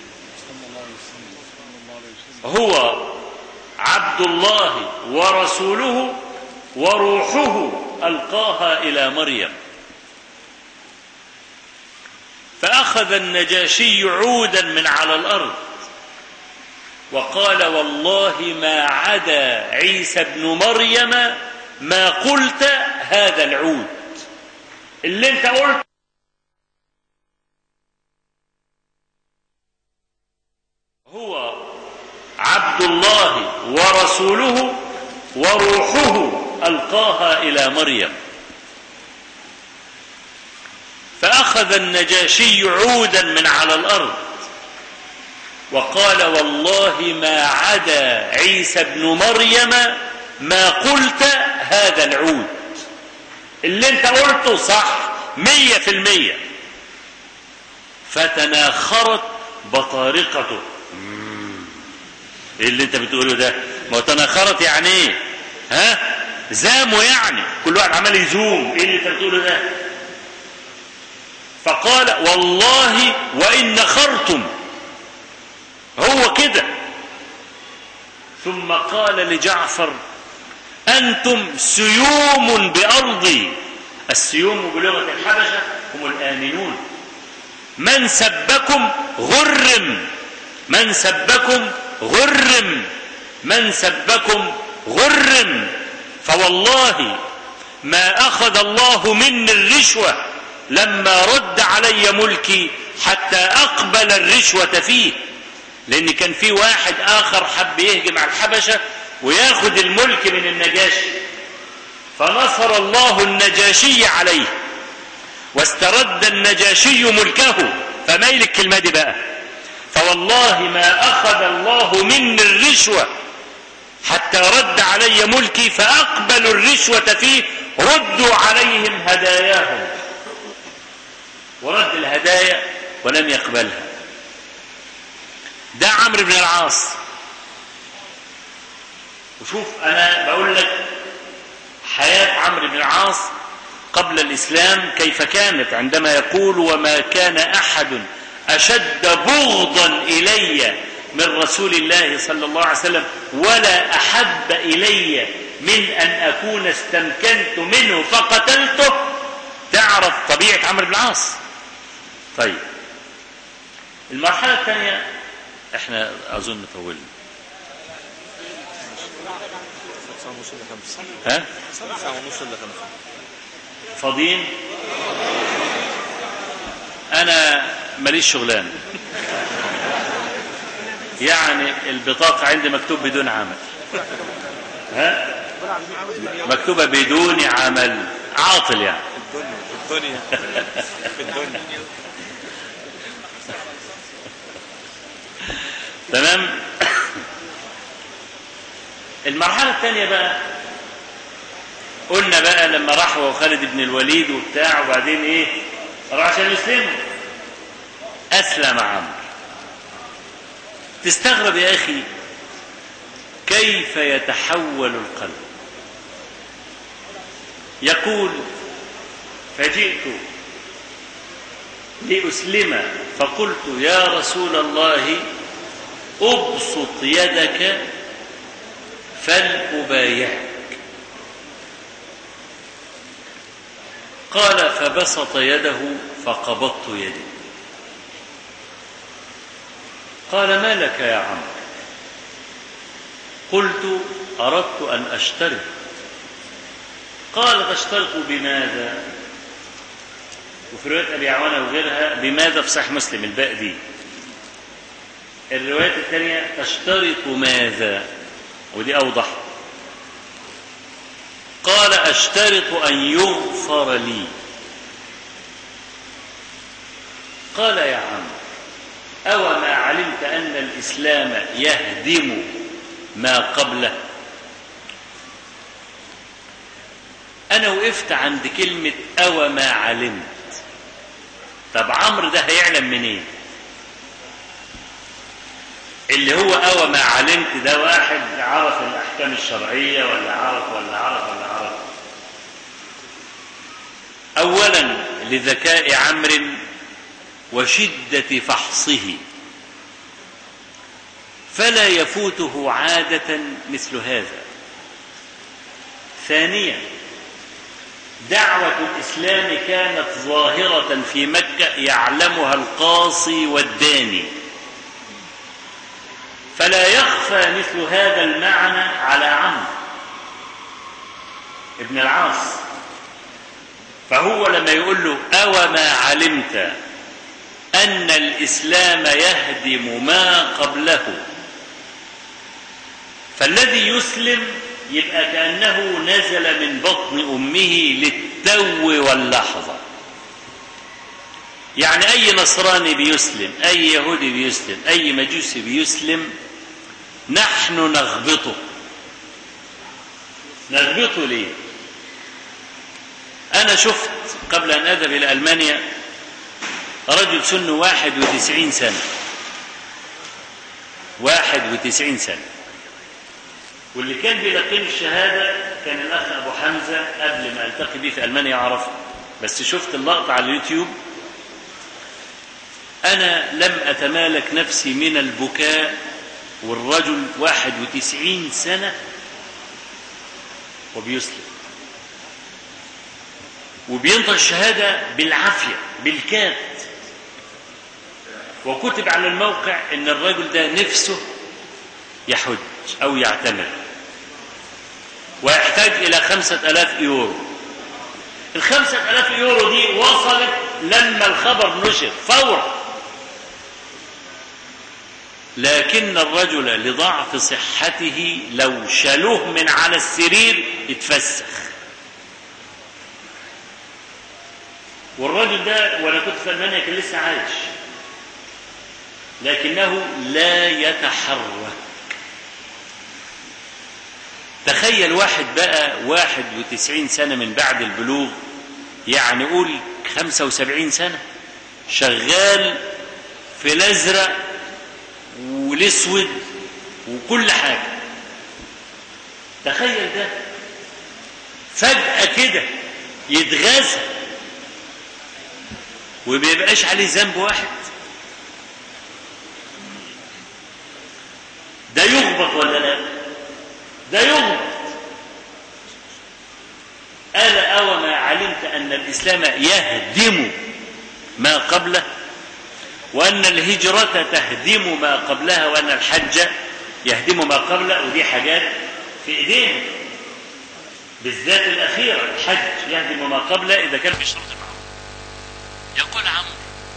هو عبد الله ورسوله وروحه ألقاها إلى مريم. فأخذ النجاشي عودا من على الأرض وقال: والله ما عدا عيسى ابن مريم ما قلت هذا العود اللي انت قلت. هو عبد الله ورسوله وروحه ألقاها إلى مريم. فأخذ النجاشي عودا من على الأرض وقال: والله ما عدا عيسى ابن مريم ما قلت هذا العود اللي انت قلته صح مية في المية. فتناخرت بطارقته. ايه اللي انت بتقوله ده؟ ما تناخرت يعني ايه؟ ها؟ زاموا يعني، كل واحد عمال يزوم. ايه اللي انت بتقوله ده؟ فقال: والله وإن نخرتم. هو كده. ثم قال لجعفر: أنتم سيوم بأرضي. السيوم بلغة الحبشة هم الآمنون. من سبكم غرم، من سبكم غرم، من سبكم غرم. فوالله ما أخذ الله مني الرشوة لما رد علي ملكي حتى أقبل الرشوة فيه. لأن كان في واحد آخر حب يهجم على الحبشة وياخد الملك من النجاشي، فنصر الله النجاشي عليه واسترد النجاشي ملكه. فميل الكلمة دي بقى: فوالله ما أخذ الله مني الرشوة حتى رد علي ملكي فأقبلوا الرشوة فيه. ردوا عليهم هداياهم. ورد الهدايا ولم يقبلها. ده عمرو بن العاص. وشوف أنا بقول لك حياة عمرو بن العاص قبل الإسلام كيف كانت، عندما يقول: وما كان أحد أشد بغضا إلي من رسول الله صلى الله عليه وسلم ولا أحب إلي من أن أكون استمكنت منه فقتلته، تعرف طبيعة عمرو بن العاص. طيب المرحلة الثانية احنا أظن طولنا. ها؟ ساعة ونص إلا خمسة. فاضيين؟ أنا ماليش شغلان، يعني البطاقة عندي مكتوب بدون عمل. ها؟ مكتوبة بدون عمل، عاطل يعني. الدنيا في الدنيا تمام. المرحلة الثانية بقى قلنا بقى لما راح هو خالد بن الوليد وبتاع، وبعدين ايه؟ راح عشان يسلموا. أسلم عمرو. تستغرب يا أخي كيف يتحول القلب. يقول: فجئت لأسلم فقلت يا رسول الله أبسط يدك فلأبايعك. قال: فبسط يده فقبضت يدي. قال: ما لك يا عمرو؟ قلت: أردت أن أشترط. قال: تشترط بماذا؟ وفي رواية أبي عوانة وغيرها بماذا في صحيح مسلم الباء دي. الرواية الثانية تشترط ماذا، ودي أوضح. قال: أشترط أن يغفر لي. قال: يا عم، أو ما علمت أن الإسلام يهدم ما قبله؟ أنا وقفت عند كلمة أو ما علمت. طب عمرو ده هيعلم منين؟ اللي هو أو ما علمت ده واحد عرف الأحكام الشرعية ولا عرف ولا عرف ولا عرف؟ أولا لذكاء عمرو وشدة فحصه، فلا يفوته عادة مثل هذا. ثانيا دعوة الإسلام كانت ظاهرة في مكة يعلمها القاصي والداني، فلا يخفى مثل هذا المعنى على عمرو ابن العاص. فهو لما يقول له أو ما علمت أن الإسلام يهدم ما قبله، فالذي يسلم يبقى كأنه نزل من بطن أمه للتو واللحظة. يعني أي نصراني بيسلم، أي يهودي بيسلم، أي مجوسي بيسلم، نحن نغبطه. نغبطه ليه؟ أنا شفت قبل أن أذهب إلى ألمانيا رجل سنه واحد وتسعين سنة، واحد وتسعين سنة، واللي كان بيلقين الشهادة كان الأخ أبو حمزة. قبل ما ألتقي به في ألمانيا أعرفه، بس شفت اللقطة على اليوتيوب. أنا لم أتمالك نفسي من البكاء، والرجل واحد وتسعين سنة وبيسلم وبينطق الشهادة بالعافية بالكاد. وكتب على الموقع إن الرجل ده نفسه يحج أو يعتمر ويحتاج إلى خمسة آلاف يورو. الخمسة آلاف يورو دي وصلت لما الخبر نشر فورا، لكن الرجل لضعف صحته لو شالوه من على السرير يتفسخ. والرجل ده وانا كنت في ألمانيا كان لسه عايش، لكنه لا يتحرك. تخيل واحد بقى واحد وتسعين سنة من بعد البلوغ، يعني قول خمسة وسبعين سنة، شغال في الأزرق والأسود وكل حاجة. تخيل ده فجأة كده يتغازى وما يبقاش عليه ذنب واحد. ده يغلط. ألا أو ما علمت أن الإسلام يهدم ما قبله، وأن الهجرة تهدم ما قبلها، وأن الحج يهدم ما قبله، ودي حاجات في إيدينا بالذات الأخيرة. الحج يهدم ما قبله إذا كان بشرط المعروف. يقول عمرو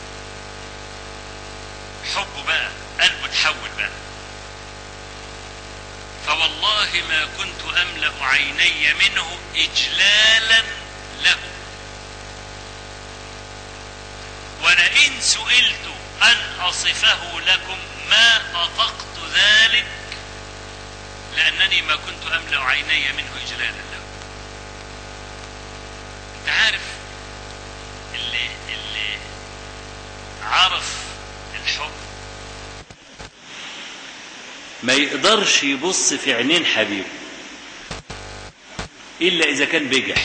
حبه بقى قلبه تحول بقى، فوالله ما كنت أملأ عيني منه إجلالا له، ولئن سئلت أن أصفه لكم ما أطقت ذلك، لأنني ما كنت أملأ عيني منه إجلالا له. أنت عارف اللي, اللي عرف الحب ما يقدرش يبص في عينين حبيبه إلا إذا كان بجح.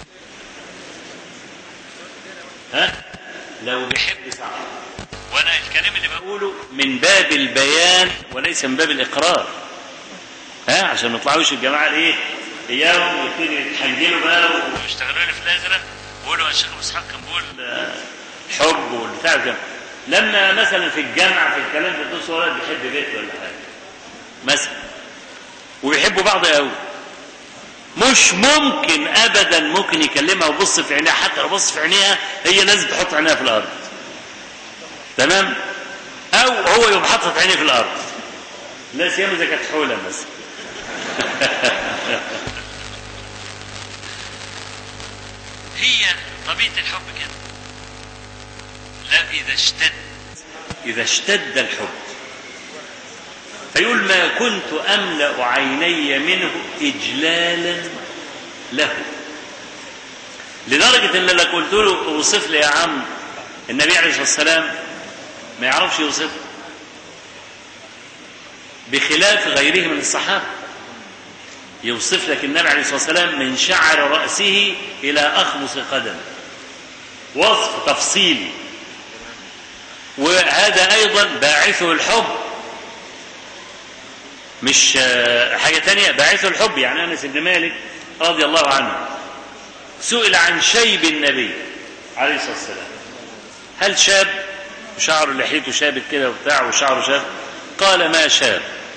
ها؟ لو بيحب ساعة. وأنا الكلام اللي بقوله من باب البيان وليس من باب الإقرار، ها؟ عشان ما يطلعوش الجماعة الإيه؟ إياهم ويبتدوا يتحنجلوا بقى ويشتغلوا لي في الأزرق ويقولوا الشيخ أبو إسحاق كان بيقول حب والبتاع ده. لما مثلا في الجامعة في الكلام ده تدوس ولد بيحب بيت ولا حاجة مثلا ويحبوا بعض قوي، مش ممكن ابدا ممكن يكلمها ويبص في عينيها، حتى لو بص في عينيها هي لازم تحط عينيها في الارض، تمام؟ او هو يبقى حاطط عينيه في الارض، لا سيما اذا كانت حوله مثلا. هي طبيعه الحب كده. لا اذا اشتد اذا اشتد الحب فيقول ما كنت أملأ عيني منه إجلالا له، لدرجة إن لك قلت له اوصف لي يا عم النبي عليه الصلاة والسلام ما يعرفش يوصف، بخلاف غيره من الصحابة يوصف لك النبي عليه الصلاة والسلام من شعر رأسه إلى أخمص قدم، وصف تفصيلي، وهذا أيضا باعثه الحب مش حاجة تانية، باعثه الحب. يعني أنس بن مالك رضي الله عنه سئل عن شيب النبي عليه الصلاة والسلام، هل شاب شعره لحيته شابت كده وبتاع وشعره شاب؟ قال ما شاب،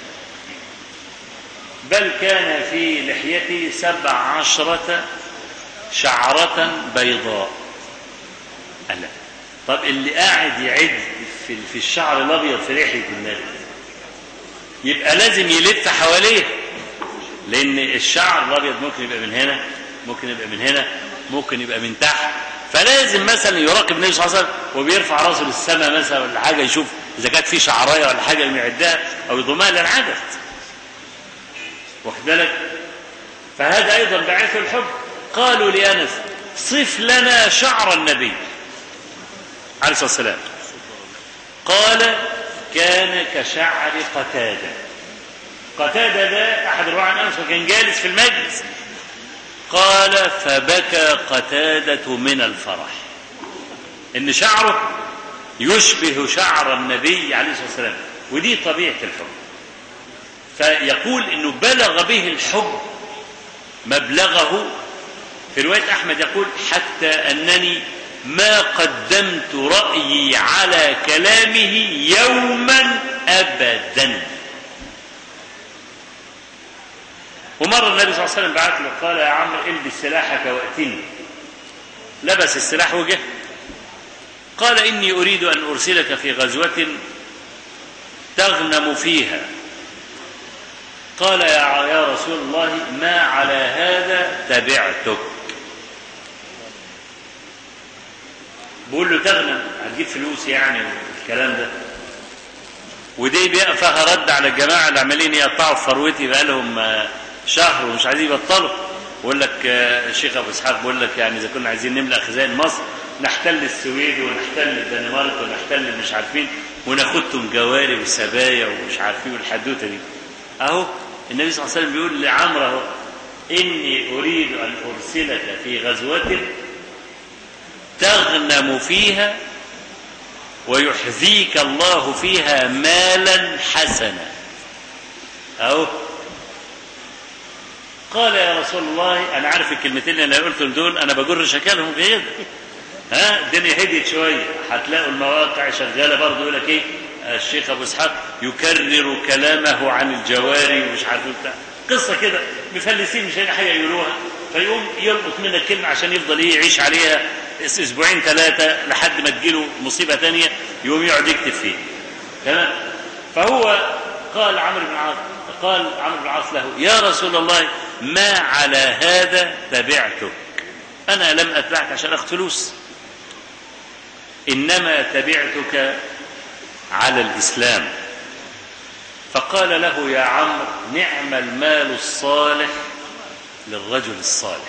بل كان في لحيته سبع عشرة شعرة بيضاء. ألا طب اللي قاعد يعد في الشعر الأبيض في لحية النبي يبقى لازم يلف حواليه، لأن الشعر الأبيض ممكن يبقى من هنا، ممكن يبقى من هنا، ممكن يبقى من تحت، فلازم مثلا يراقب النبي صلى الله عليه وسلم وبيرفع راسه للسماء مثلا ولا حاجة يشوف إذا كانت في شعراية ولا حاجة يعدها أو يضمها للعدد، واخد بالك؟ فهذا أيضا بعث الحب. قالوا لأنس صف لنا شعر النبي عليه الصلاة والسلام، قال كان كشعر قتادة. قتادة ده أحد رواة عن أنس وكان جالس في المجلس، قال فبكى قتادة من الفرح إن شعره يشبه شعر النبي عليه الصلاة والسلام، ودي طبيعة الحب. فيقول إنه بلغ به الحب مبلغه. في رواية أحمد يقول حتى أنني ما قدمت رأيي على كلامه يوما أبدا. ومر النبي صلى الله عليه وسلم بعث له قال يا عم البس سلاحك وأتني، لبس السلاح وجه، قال إني أريد أن أرسلك في غزوة تغنم فيها. قال يا رسول الله ما على هذا تبعتك. بقول له تغنم هتجيب فلوس يعني والكلام ده، ودي بقى فيها رد على الجماعه اللي عمالين يقطعوا في ثروتي بقى لهم شهر ومش عايزين يبطلوا. بقول لك الشيخ ابو اسحاق بقول لك يعني اذا كنا عايزين نملأ خزائن مصر نحتل السويد ونحتل الدنمارك ونحتل مش عارفين وناخدهم جواري وسبايا ومش عارفين والحدوته دي. اهو النبي صلى الله عليه وسلم بيقول لعمرو اهو اني اريد ان ارسلك في غزوه تغنم فيها ويحذيك الله فيها مالا حسنا. اهو قال يا رسول الله أنا عارف الكلمتين اللي قلتهم دول أنا بجر شكلهم بيد، ها الدنيا هديت شوية، هتلاقوا المواقع شغالة برضه يقول لك إيه الشيخ أبو إسحاق يكرر كلامه عن الجواري ومش عارف بتاع قصة كده، مفلسين مش هي حاجة يقولوها، فيقوم يلقط منك كلمة عشان يفضل إيه يعيش عليها أسبوعين ثلاثة لحد ما تجيله مصيبة تانية يقوم يقعد يكتب فيه. تمام؟ فهو قال عمرو بن العاص قال عمرو بن العاص له يا رسول الله ما على هذا تبعتك، أنا لم أتبعك عشان أخذ فلوس، إنما تبعتك على الإسلام. فقال له يا عمرو نعم المال الصالح للرجل الصالح.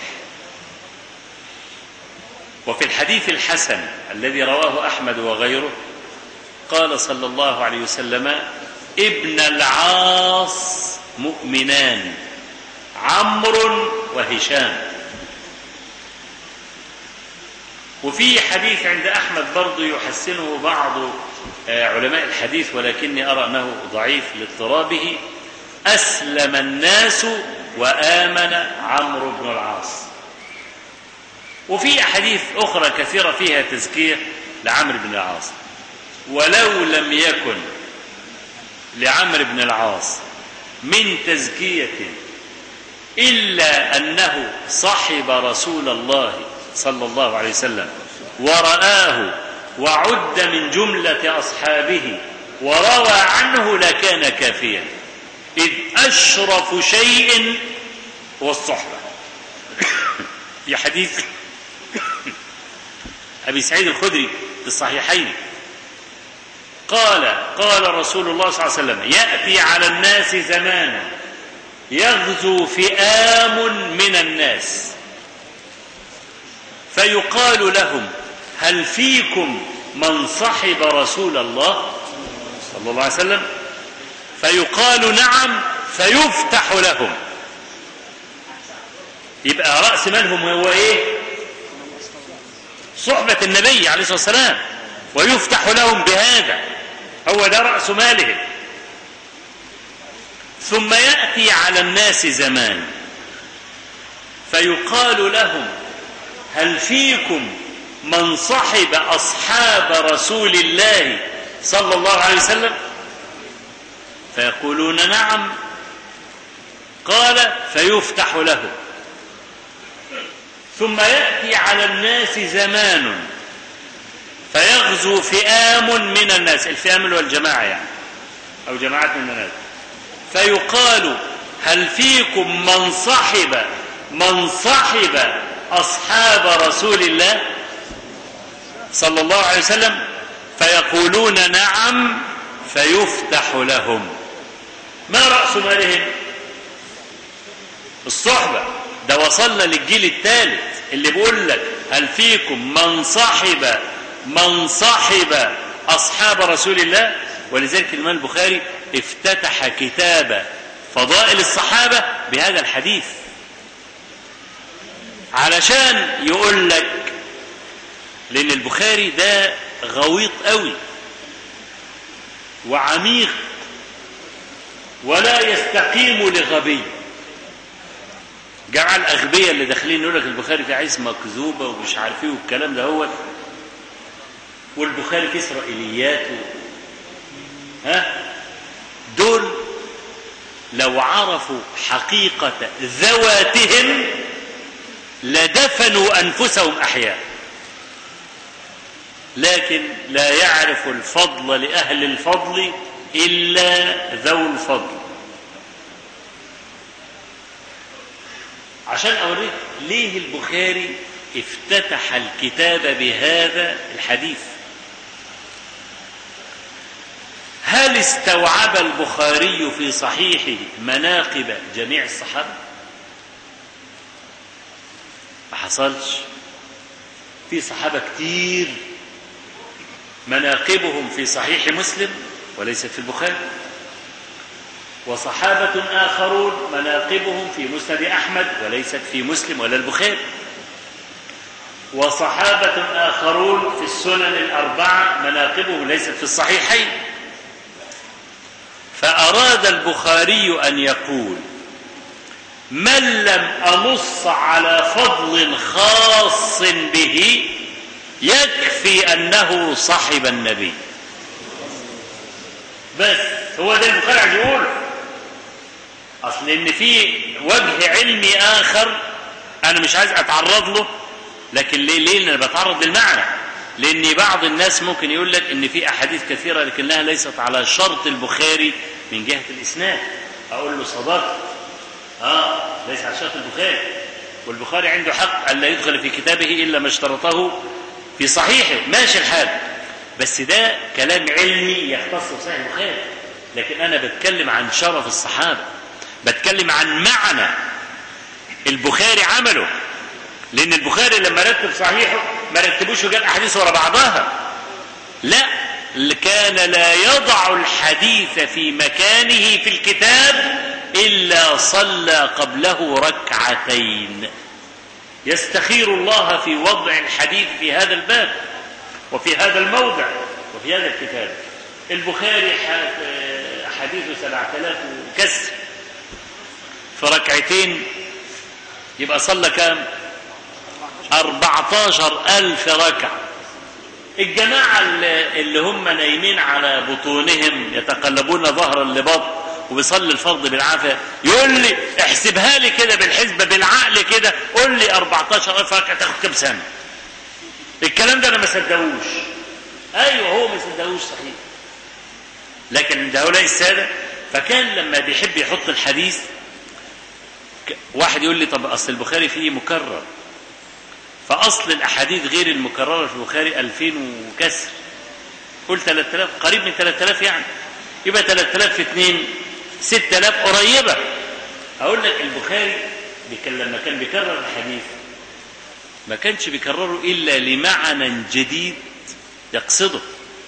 وفي الحديث الحسن الذي رواه أحمد وغيره قال صلى الله عليه وسلم ابن العاص مؤمنان عمرو وهشام. وفي حديث عند أحمد برضو يحسنه بعض علماء الحديث ولكني أرى أنه ضعيف لاضطرابه أسلم الناس وآمن عمرو بن العاص. وفي أحاديث أخرى كثيرة فيها تزكية لعمرو بن العاص. ولو لم يكن لعمرو بن العاص من تزكية إلا أنه صحب رسول الله صلى الله عليه وسلم ورآه وعد من جملة أصحابه وروى عنه لكان كافيا، إذ أشرف شيء هو الصحبة. في حديث أبي سعيد الخدري في الصحيحين قال قال رسول الله صلى الله عليه وسلم يأتي على الناس زمان يغزو فئام من الناس فيقال لهم هل فيكم من صحب رسول الله صلى الله عليه وسلم؟ فيقال نعم فيفتح لهم. يبقى رأس مالهم هو ايه؟ صحبة النبي عليه الصلاة والسلام، ويفتح لهم بهذا، هو ده رأس مالهم. ثم يأتي على الناس زمان فيقال لهم هل فيكم من صحب أصحاب رسول الله صلى الله عليه وسلم؟ فيقولون نعم. قال فيفتح لهم. ثم يأتي على الناس زمان فيغزو فئام من الناس، الفئام والجماعة يعني أو جماعات من الناس، فيقال هل فيكم من صحب من صحب أصحاب رسول الله صلى الله عليه وسلم؟ فيقولون نعم فيفتح لهم. ما رأس مالهم؟ الصحبة. ده وصلنا للجيل الثالث اللي بيقول لك هل فيكم من صحب من صحب أصحاب رسول الله. ولذلك الإمام البخاري افتتح كتاب فضائل الصحابة بهذا الحديث علشان يقول لك، لأن البخاري ده غويط قوي وعميق ولا يستقيم لغبي. جماعة الأغبياء اللي داخلين يقول لك البخاري في عايز مكذوبة ومش عارف ايه والكلام ده، هو والبخاري في إسرائيليات و... ها دول لو عرفوا حقيقة ذواتهم لدفنوا أنفسهم أحياء، لكن لا يعرف الفضل لأهل الفضل إلا ذو الفضل. عشان أوريك ليه البخاري افتتح الكتاب بهذا الحديث. هل استوعب البخاري في صحيحه مناقب جميع الصحابة؟ ما حصلش. في صحابة كتير مناقبهم في صحيح مسلم وليست في البخاري، وصحابة آخرون مناقبهم في مسند أحمد وليست في مسلم ولا البخاري، وصحابة آخرون في السنن الأربعة مناقبهم ليست في الصحيحين. فأراد البخاري أن يقول من لم أنص على فضل خاص به يكفي أنه صاحب النبي. بس هو ده البخاري عايز يقوله. أصل إن في وجه علمي آخر أنا مش عايز أتعرض له، لكن ليه؟ ليه أنا بتعرض للمعنى؟ لأن بعض الناس ممكن يقول لك إن في أحاديث كثيرة لكنها ليست على شرط البخاري من جهة الإسناد. أقول له صدقت، آه ليس على شرط البخاري، والبخاري عنده حق أن لا يدخل في كتابه إلا ما اشترطه في صحيحه، ماشي الحال. بس ده كلام علمي يختص بصحيح البخاري، لكن أنا بتكلم عن شرف الصحابة، بتكلم عن معنى البخاري عمله. لأن البخاري لما رتب صحيحه ما رتبوش وجاب أحاديث ورا بعضها، لا، كان لا يضع الحديث في مكانه في الكتاب إلا صلى قبله ركعتين، يستخير الله في وضع الحديث في هذا الباب وفي هذا الموضع وفي هذا الكتاب. البخاري حديثه سبعة آلاف وكسر، في ركعتين يبقى صلى كام؟ أربعة عشر ألف ركعة. الجماعة اللي هم نايمين على بطونهم يتقلبون ظهرا لبطن وبيصلي الفرض بالعافية يقول لي احسبها لي كده بالحسبة بالعقل كده، قول لي أربعة عشر ألف ركعة تاخد كم سنة؟ الكلام ده أنا ما صدقوش. أيوه هو ما صدقوش صحيح، لكن عند هؤلاء السادة فكان لما بيحب يحط الحديث واحد يقول لي طب أصل البخاري فيه مكرر، فأصل الأحاديث غير المكررة في البخاري ألفين وكسر، قل ثلاثة آلاف، قريب من ثلاثة آلاف، يعني يبقى ثلاثة آلاف في اثنين ستة آلاف، قريبة. أقول لك البخاري لما كان بيكرر الحديث ما كانش بيكرره إلا لمعنى جديد يقصده،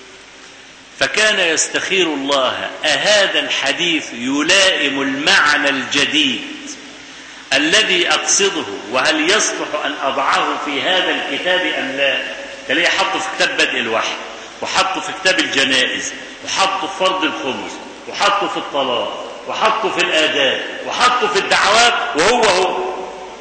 فكان يستخير الله أهذا الحديث يلائم المعنى الجديد الذي أقصده، وهل يصلح أن أضعه في هذا الكتاب أم لا؟ تلاقيه حطه في كتاب بدء الوحي، وحطه في كتاب الجنائز، وحطه في فرض الخمس، وحطه في الطلاق، وحطه في الآداب، وحطه في الدعوات، وهو هو.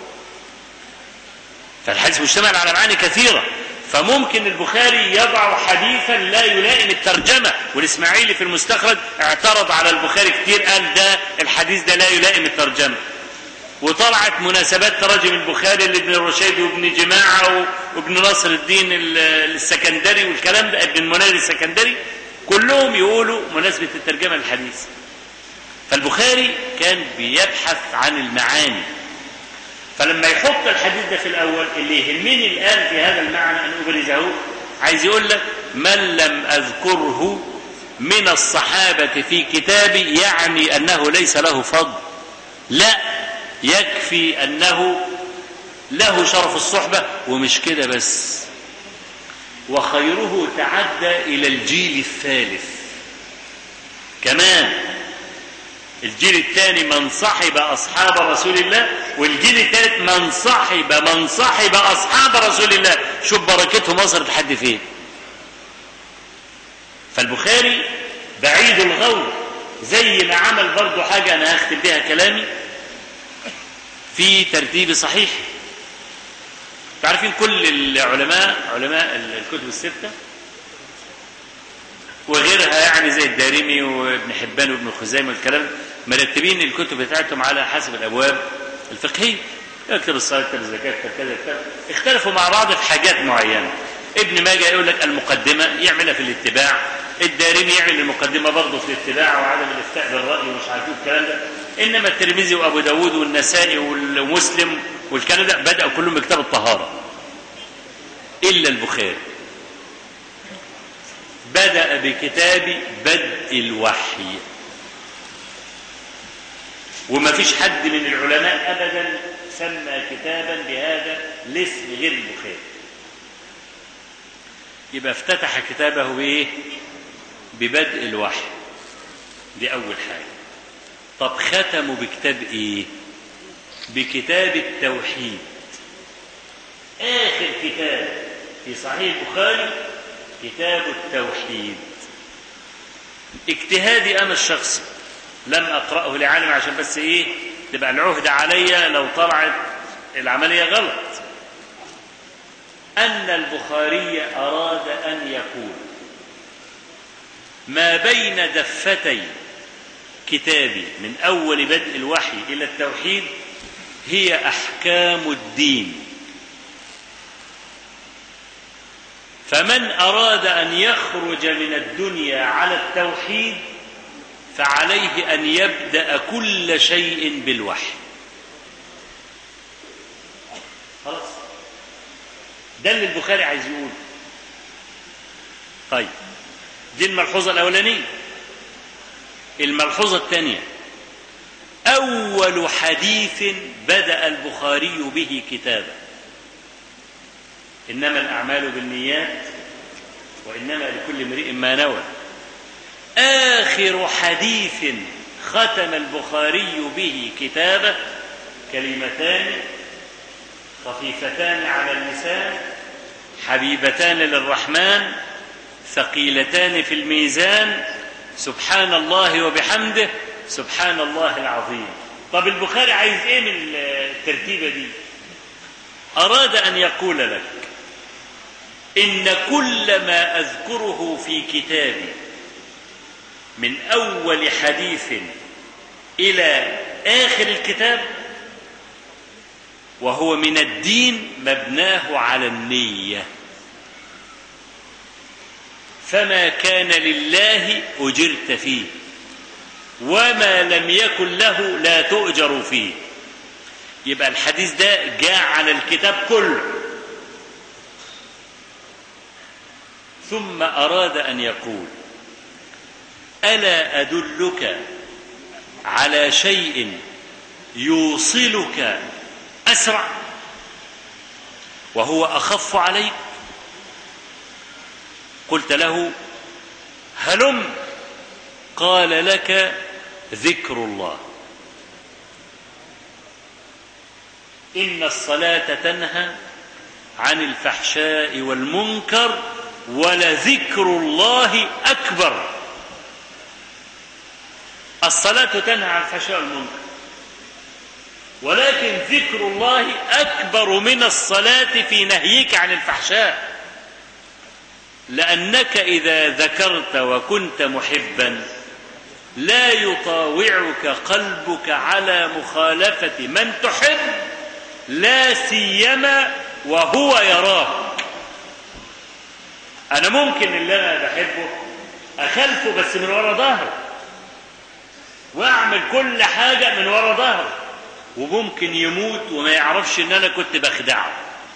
فالحديث مشتمل على معاني كثيرة، فممكن البخاري يضع حديثا لا يلائم الترجمة، والإسماعيلي في المستخرج اعترض على البخاري كتير، قال ده الحديث ده لا يلائم الترجمة. وطلعت مناسبات تراجم البخاري لابن الرشيد وابن جماعة وابن ناصر الدين السكندري والكلام ده، ابن المنير السكندري، كلهم يقولوا مناسبة الترجمة للحديث. فالبخاري كان بيبحث عن المعاني، فلما يحط الحديث ده في الأول اللي يهمني الآن في هذا المعنى أن أبرزه، عايز يقول لك من لم أذكره من الصحابة في كتابي يعني أنه ليس له فضل، لا، يكفي أنه له شرف الصحبة، ومش كده بس، وخيره تعدى إلى الجيل الثالث كمان. الجيل الثاني من صحب أصحاب رسول الله، والجيل الثالث من صحب من صحب أصحاب رسول الله. شوف بركتهم وصلت لحد فين. فالبخاري بعيد الغور، زي ما عمل برضو حاجة أنا هختم بها كلامي في ترتيب صحيح. تعرفين كل العلماء علماء الكتب الستة وغيرها، يعني زي الدارمي وابن حبان وابن خزيمة والكلام، مرتبين الكتب بتاعتهم على حسب الأبواب الفقهية، كتاب الصلاة، كتاب الزكاة، كتاب كذا كتاب، اختلفوا مع بعض في حاجات معينة. ابن ماجه يقول لك المقدمة يعملها في الاتباع، الدارمي يعمل المقدمة برضه في الاتباع وعدم الافتاء بالرأي ومش عارفين الكلام ده. إنما الترمذي وأبو داود والنسائي والمسلم والكلام ده بدأوا كلهم بكتاب الطهارة، إلا البخاري بدأ بكتاب بدء الوحي. وما فيش حد من العلماء أبدا سمى كتابا بهذا الاسم غير البخاري. يبقى افتتح كتابه بإيه؟ ببدء الوحي، دي أول حاجة. طب ختموا بكتاب إيه؟ بكتاب التوحيد، آخر كتاب في صحيح البخاري كتاب التوحيد. اجتهادي أنا الشخصي، لم أقرأه لعالم عشان بس إيه تبقى العهدة عليا لو طلعت العملية غلط. أن البخاري أراد أن يقول ما بين دفتي كتابي من أول بدء الوحي إلى التوحيد هي أحكام الدين، فمن أراد أن يخرج من الدنيا على التوحيد فعليه أن يبدأ كل شيء بالوحي. خلاص، ده اللي البخاري عايز يقوله. طيب، دي الملحوظة الأولانية. الملحوظة الثانية، أول حديث بدأ البخاري به كتابا، إنما الأعمال بالنيات وإنما لكل امرئ ما نوى. آخر حديث ختم البخاري به كتابه كلمتان خفيفتان على اللسان حبيبتان للرحمن ثقيلتان في الميزان سبحان الله وبحمده سبحان الله العظيم. طب البخاري عايز ايه من الترتيبة دي؟ أراد أن يقول لك إن كل ما أذكره في كتابي من أول حديث إلى آخر الكتاب وهو من الدين مبناه على النية، فما كان لله أجرت فيه وما لم يكن له لا تؤجر فيه. يبقى الحديث ده جاء على الكتاب كله. ثم أراد أن يقول ألا أدلك على شيء يوصلك أسرع وهو أخف عليك؟ قلت له هلم، قال لك ذكر الله. إن الصلاة تنهى عن الفحشاء والمنكر ولذكر الله أكبر. الصلاة تنهى عن الفحشاء والمنكر، ولكن ذكر الله أكبر من الصلاة في نهيك عن الفحشاء، لأنك إذا ذكرت وكنت محبا لا يطاوعك قلبك على مخالفة من تحب، لا سيما وهو يراك. أنا ممكن اللي أنا بحبه أخلفه بس من وراء ظهره، وأعمل كل حاجة من وراء ظهره، وممكن يموت وما يعرفش إن أنا كنت بخدعه.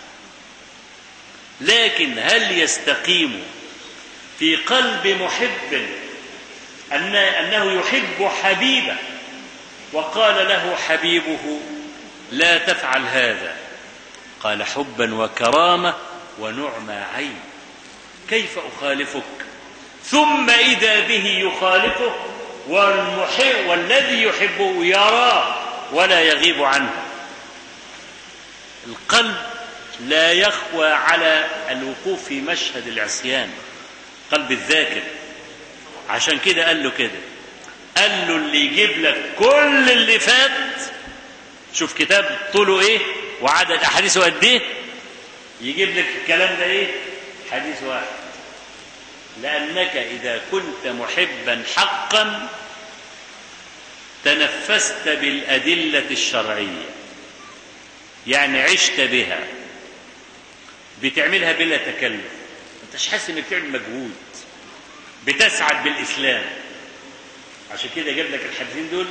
لكن هل يستقيم في قلب محب أن أنه يحب حبيبه وقال له حبيبه لا تفعل هذا؟ قال حبا وكرامة ونعمى عين، كيف أخالفك؟ ثم إذا به يخالفه والمحب والذي يحبه يراه ولا يغيب عنه. القلب لا يخوى على الوقوف في مشهد العصيان، قلب الذاكر. عشان كده قال له كده، قال له اللي يجيب لك كل اللي فات، شوف كتاب طوله ايه وعدد احاديثه قد ايه، يجيب لك الكلام ده ايه؟ حديث واحد. لأنك إذا كنت محبا حقا تنفست بالأدلة الشرعية، يعني عشت بها، بتعملها بلا تكلف، انت مش حاسس انك بتعمل مجهود، بتسعد بالإسلام. عشان كده جاب لك الحديثين دول.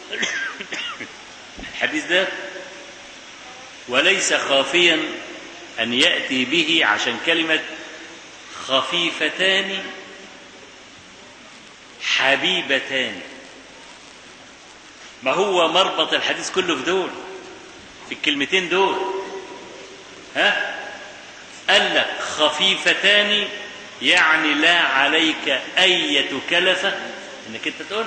الحديث ده وليس خافيا أن يأتي به عشان كلمة خفيفتان حبيبتان، ما هو مربط الحديث كله في دول، في الكلمتين دول. ها؟ قال لك خفيفتان يعني لا عليك أية كلفة انك انت تقول.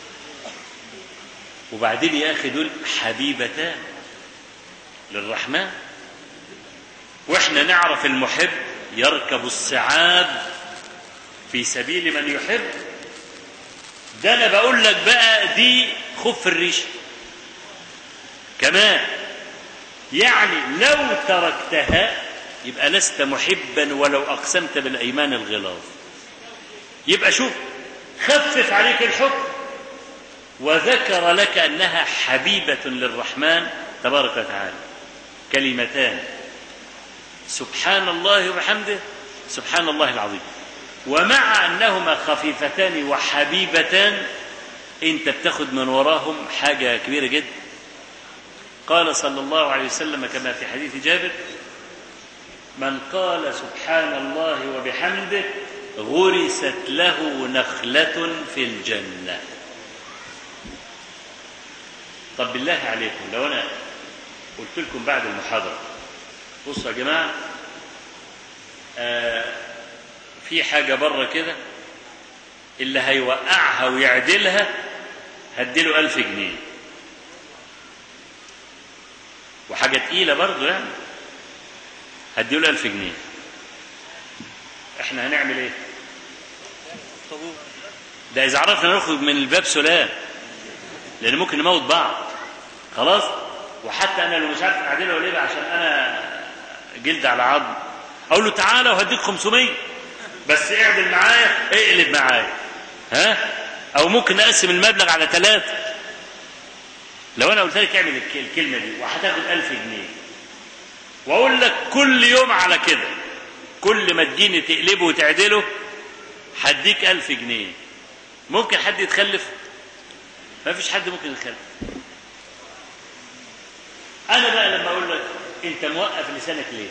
وبعدين يا اخي دول حبيبتان للرحمن، واحنا نعرف المحب يركب الصعاب في سبيل من يحب. ده انا بقول لك بقى دي خف الريشه، كمان، يعني لو تركتها يبقى لست محبا ولو أقسمت بالأيمان الغلاظ. يبقى شوف، خفف عليك الحكم وذكر لك أنها حبيبة للرحمن تبارك وتعالى. كلمتان، سبحان الله وبحمده، سبحان الله العظيم. ومع أنهما خفيفتان وحبيبتان أنت بتاخد من وراهم حاجة كبيرة جدا. قال صلى الله عليه وسلم كما في حديث جابر: من قال سبحان الله وبحمده غرست له نخلة في الجنة. طب بالله عليكم لو أنا قلت لكم بعد المحاضرة: بصوا يا جماعة، آه في حاجة بره كده اللي هيوقعها ويعدلها هديله ألف جنيه، وحاجة تقيلة برضو يعني هديله ألف جنيه، احنا هنعمل ايه؟ ده إذا عرفنا نخرج من الباب سلام، لأن ممكن نموت بعض خلاص. وحتى أنا لو مش عارف أعدله ليه عشان أنا جلد على عظم، أقول له تعالى وهديك خمسمية بس اعدل معايا، اقلب معايا، ها؟ أو ممكن نقسم المبلغ على ثلاثة. لو أنا قلت لك اعمل الكلمة دي وهتاخد ألف جنيه، وأقول لك كل يوم على كده، كل ما تجيني تقلبه وتعدله هديك ألف جنيه، ممكن حد يتخلف؟ ما فيش حد ممكن يتخلف. أنا بقى لما أقول لك أنت موقف لسانك ليه؟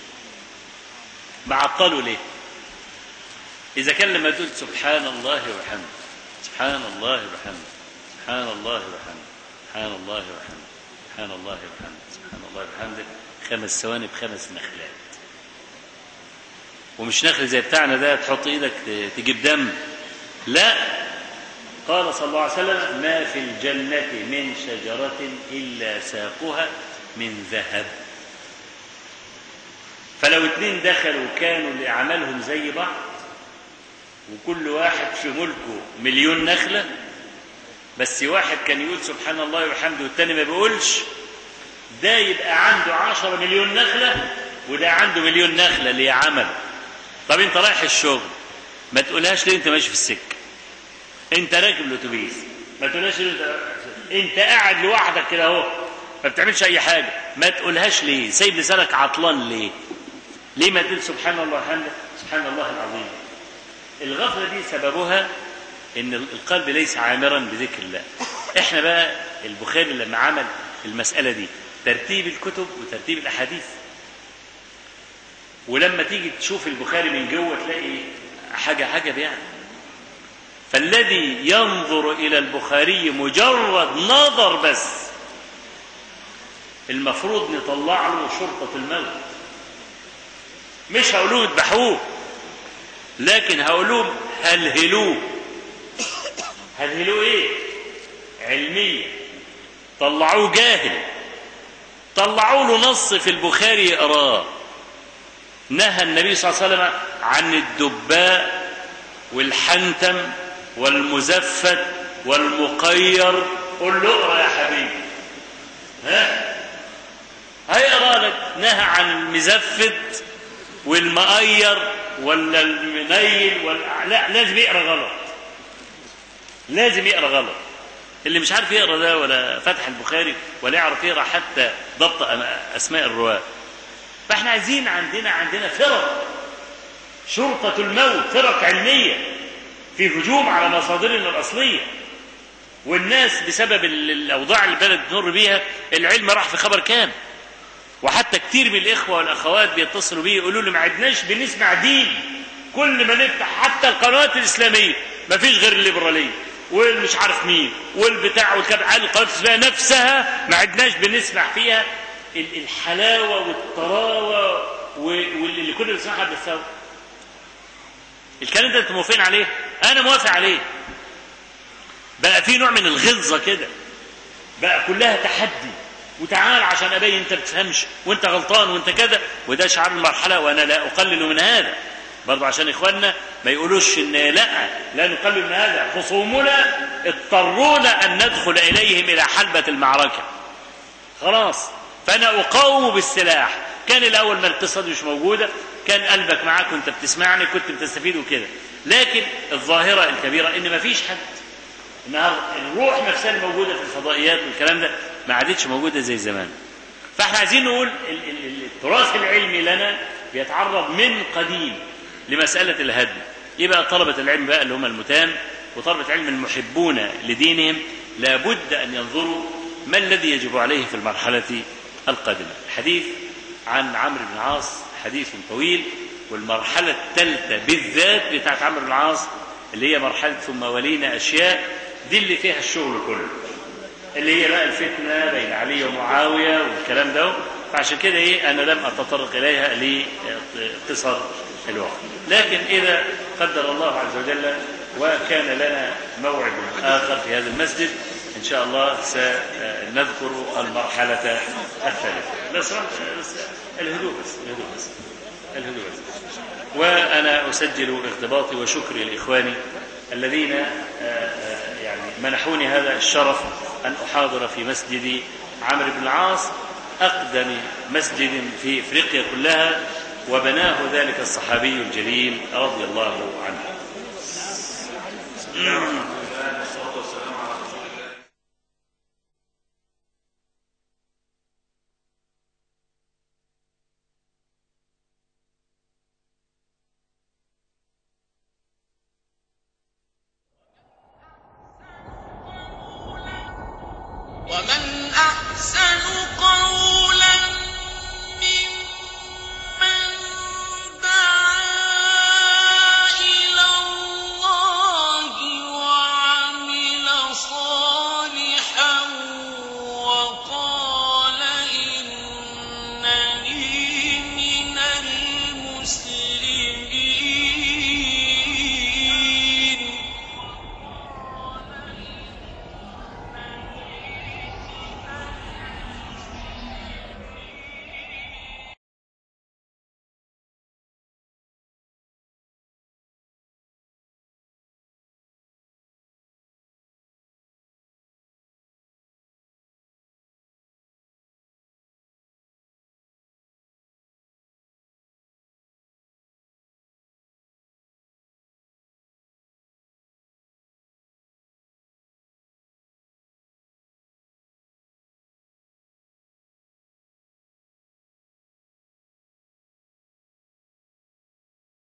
معطله ليه؟ إذا كان لما تقول سبحان الله وبحمده، سبحان الله وبحمده، سبحان الله وبحمده، سبحان الله وبحمده، سبحان الله وبحمده، سبحان الله وبحمده، خمس ثواني بخمس نخلات، ومش نخل زي بتاعنا ده تحط إيدك تجيب دم، لا. قال صلى الله عليه وسلم: ما في الجنة من شجرة إلا ساقها من ذهب. فلو اتنين دخلوا كانوا اللي عملهم زي بعض، وكل واحد في ملكه مليون نخلة، بس واحد كان يقول سبحان الله وبحمده والتاني ما بيقولش، ده يبقى عنده عشرة مليون نخلة وده عنده مليون نخلة اللي عمل. طب انت رايح الشغل ما تقولهاش ليه انت ماشي في السكة؟ انت راكب الاتوبيس ما تقولهاش ليه انت, انت قاعد لوحدك كده اهو ما بتعملش اي حاجة ما تقولهاش ليه؟ سايب لسانك عطلان ليه؟ ليه ما تقول سبحان الله وبحمده سبحان الله العظيم؟ الغفلة دي سببها ان القلب ليس عامرا بذكر الله. احنا بقى البخاري لما عمل المسألة دي ترتيب الكتب وترتيب الاحاديث، ولما تيجي تشوف البخاري من جوه تلاقي حاجة عجب يعني. فالذي ينظر إلى البخاري مجرد نظر بس المفروض نطلع له شرطة الموت. مش هقولوه اذبحوه، لكن هقولوه هلهلوه. هلهلوه ايه؟ علمية. طلعوه جاهل، طلعوا له نص في البخاري يقراه. نهى النبي صلى الله عليه وسلم عن الدباء والحنتم والمزفت والمقير. قل له اقرا يا حبيبي، ها هيقرا لك. نهى عن المزفت والمقير ولا المنيل ولا لا، لازم يقرا غلط، لازم يقرا غلط. اللي مش عارف يقرا ده ولا فتح البخاري ولا يعرف يقرا حتى ضبط اسماء الرواه. فاحنا عايزين عندنا عندنا فرق شرطة الموت، فرق علمية في هجوم على مصادرنا الأصلية. والناس بسبب الأوضاع اللي البلد تمر بيها العلم راح في خبر كام. وحتى كتير من الإخوة والأخوات بيتصلوا بيه يقولوا لي ما عدناش بنسمع دين، كل ما نفتح حتى القنوات الإسلامية ما فيش غير الليبرالية والمش عارف مين والبتاع والكبع. القنوات الإسلامية نفسها ما عدناش بنسمع فيها الحلاوة والطراوة واللي كنا بنسمعها بالسوا. الكلام ده انتم موافقين عليه؟ انا موافق عليه. بقى في نوع من الغلظة كده، بقى كلها تحدي وتعال عشان ابين انت بتفهمش وانت غلطان وانت كذا، وده شعار المرحلة. وانا لا اقلل من هذا برضو عشان اخواننا ما يقولوش ان لا لا نقلل من هذا. خصومنا اضطرونا ان ندخل اليهم الى حلبة المعركة خلاص، فأنا أقاوم بالسلاح. كان الأول ما الاقتصاد مش موجودة، كان قلبك معاك وانت بتسمعني، كنت بتستفيد وكده. لكن الظاهرة الكبيرة إن ما فيش حد النهارده، الروح نفسها الموجودة في الفضائيات والكلام ده ما عادتش موجودة زي زمان. فاحنا عايزين نقول التراث العلمي لنا بيتعرض من قديم لمسألة الهدم. يبقى طلبة العلم بقى اللي هم المتان وطلبة العلم المحبون لدينهم لابد أن ينظروا ما الذي يجب عليه في المرحلة القادمة. الحديث عن عمرو بن العاص حديث طويل، والمرحلة الثالثة بالذات بتاعت عمرو بن العاص اللي هي مرحلة ثم ولينا أشياء، دي اللي فيها الشغل كله، اللي هي بقى الفتنة بين علي ومعاوية والكلام ده. فعشان كده إيه أنا لم أتطرق إليها لقصر الوقت. لكن إذا قدر الله عز وجل وكان لنا موعد آخر في هذا المسجد إن شاء الله سنذكر المرحلة الثالثة. بس الهدوء بس الهدوء بس الهدوء بس. وأنا أسجل اغتباطي وشكري لإخواني الذين يعني منحوني هذا الشرف أن أحاضر في مسجد عمرو بن العاص، أقدم مسجد في إفريقيا كلها، وبناه ذلك الصحابي الجليل رضي الله عنه. ومن أحسن قولا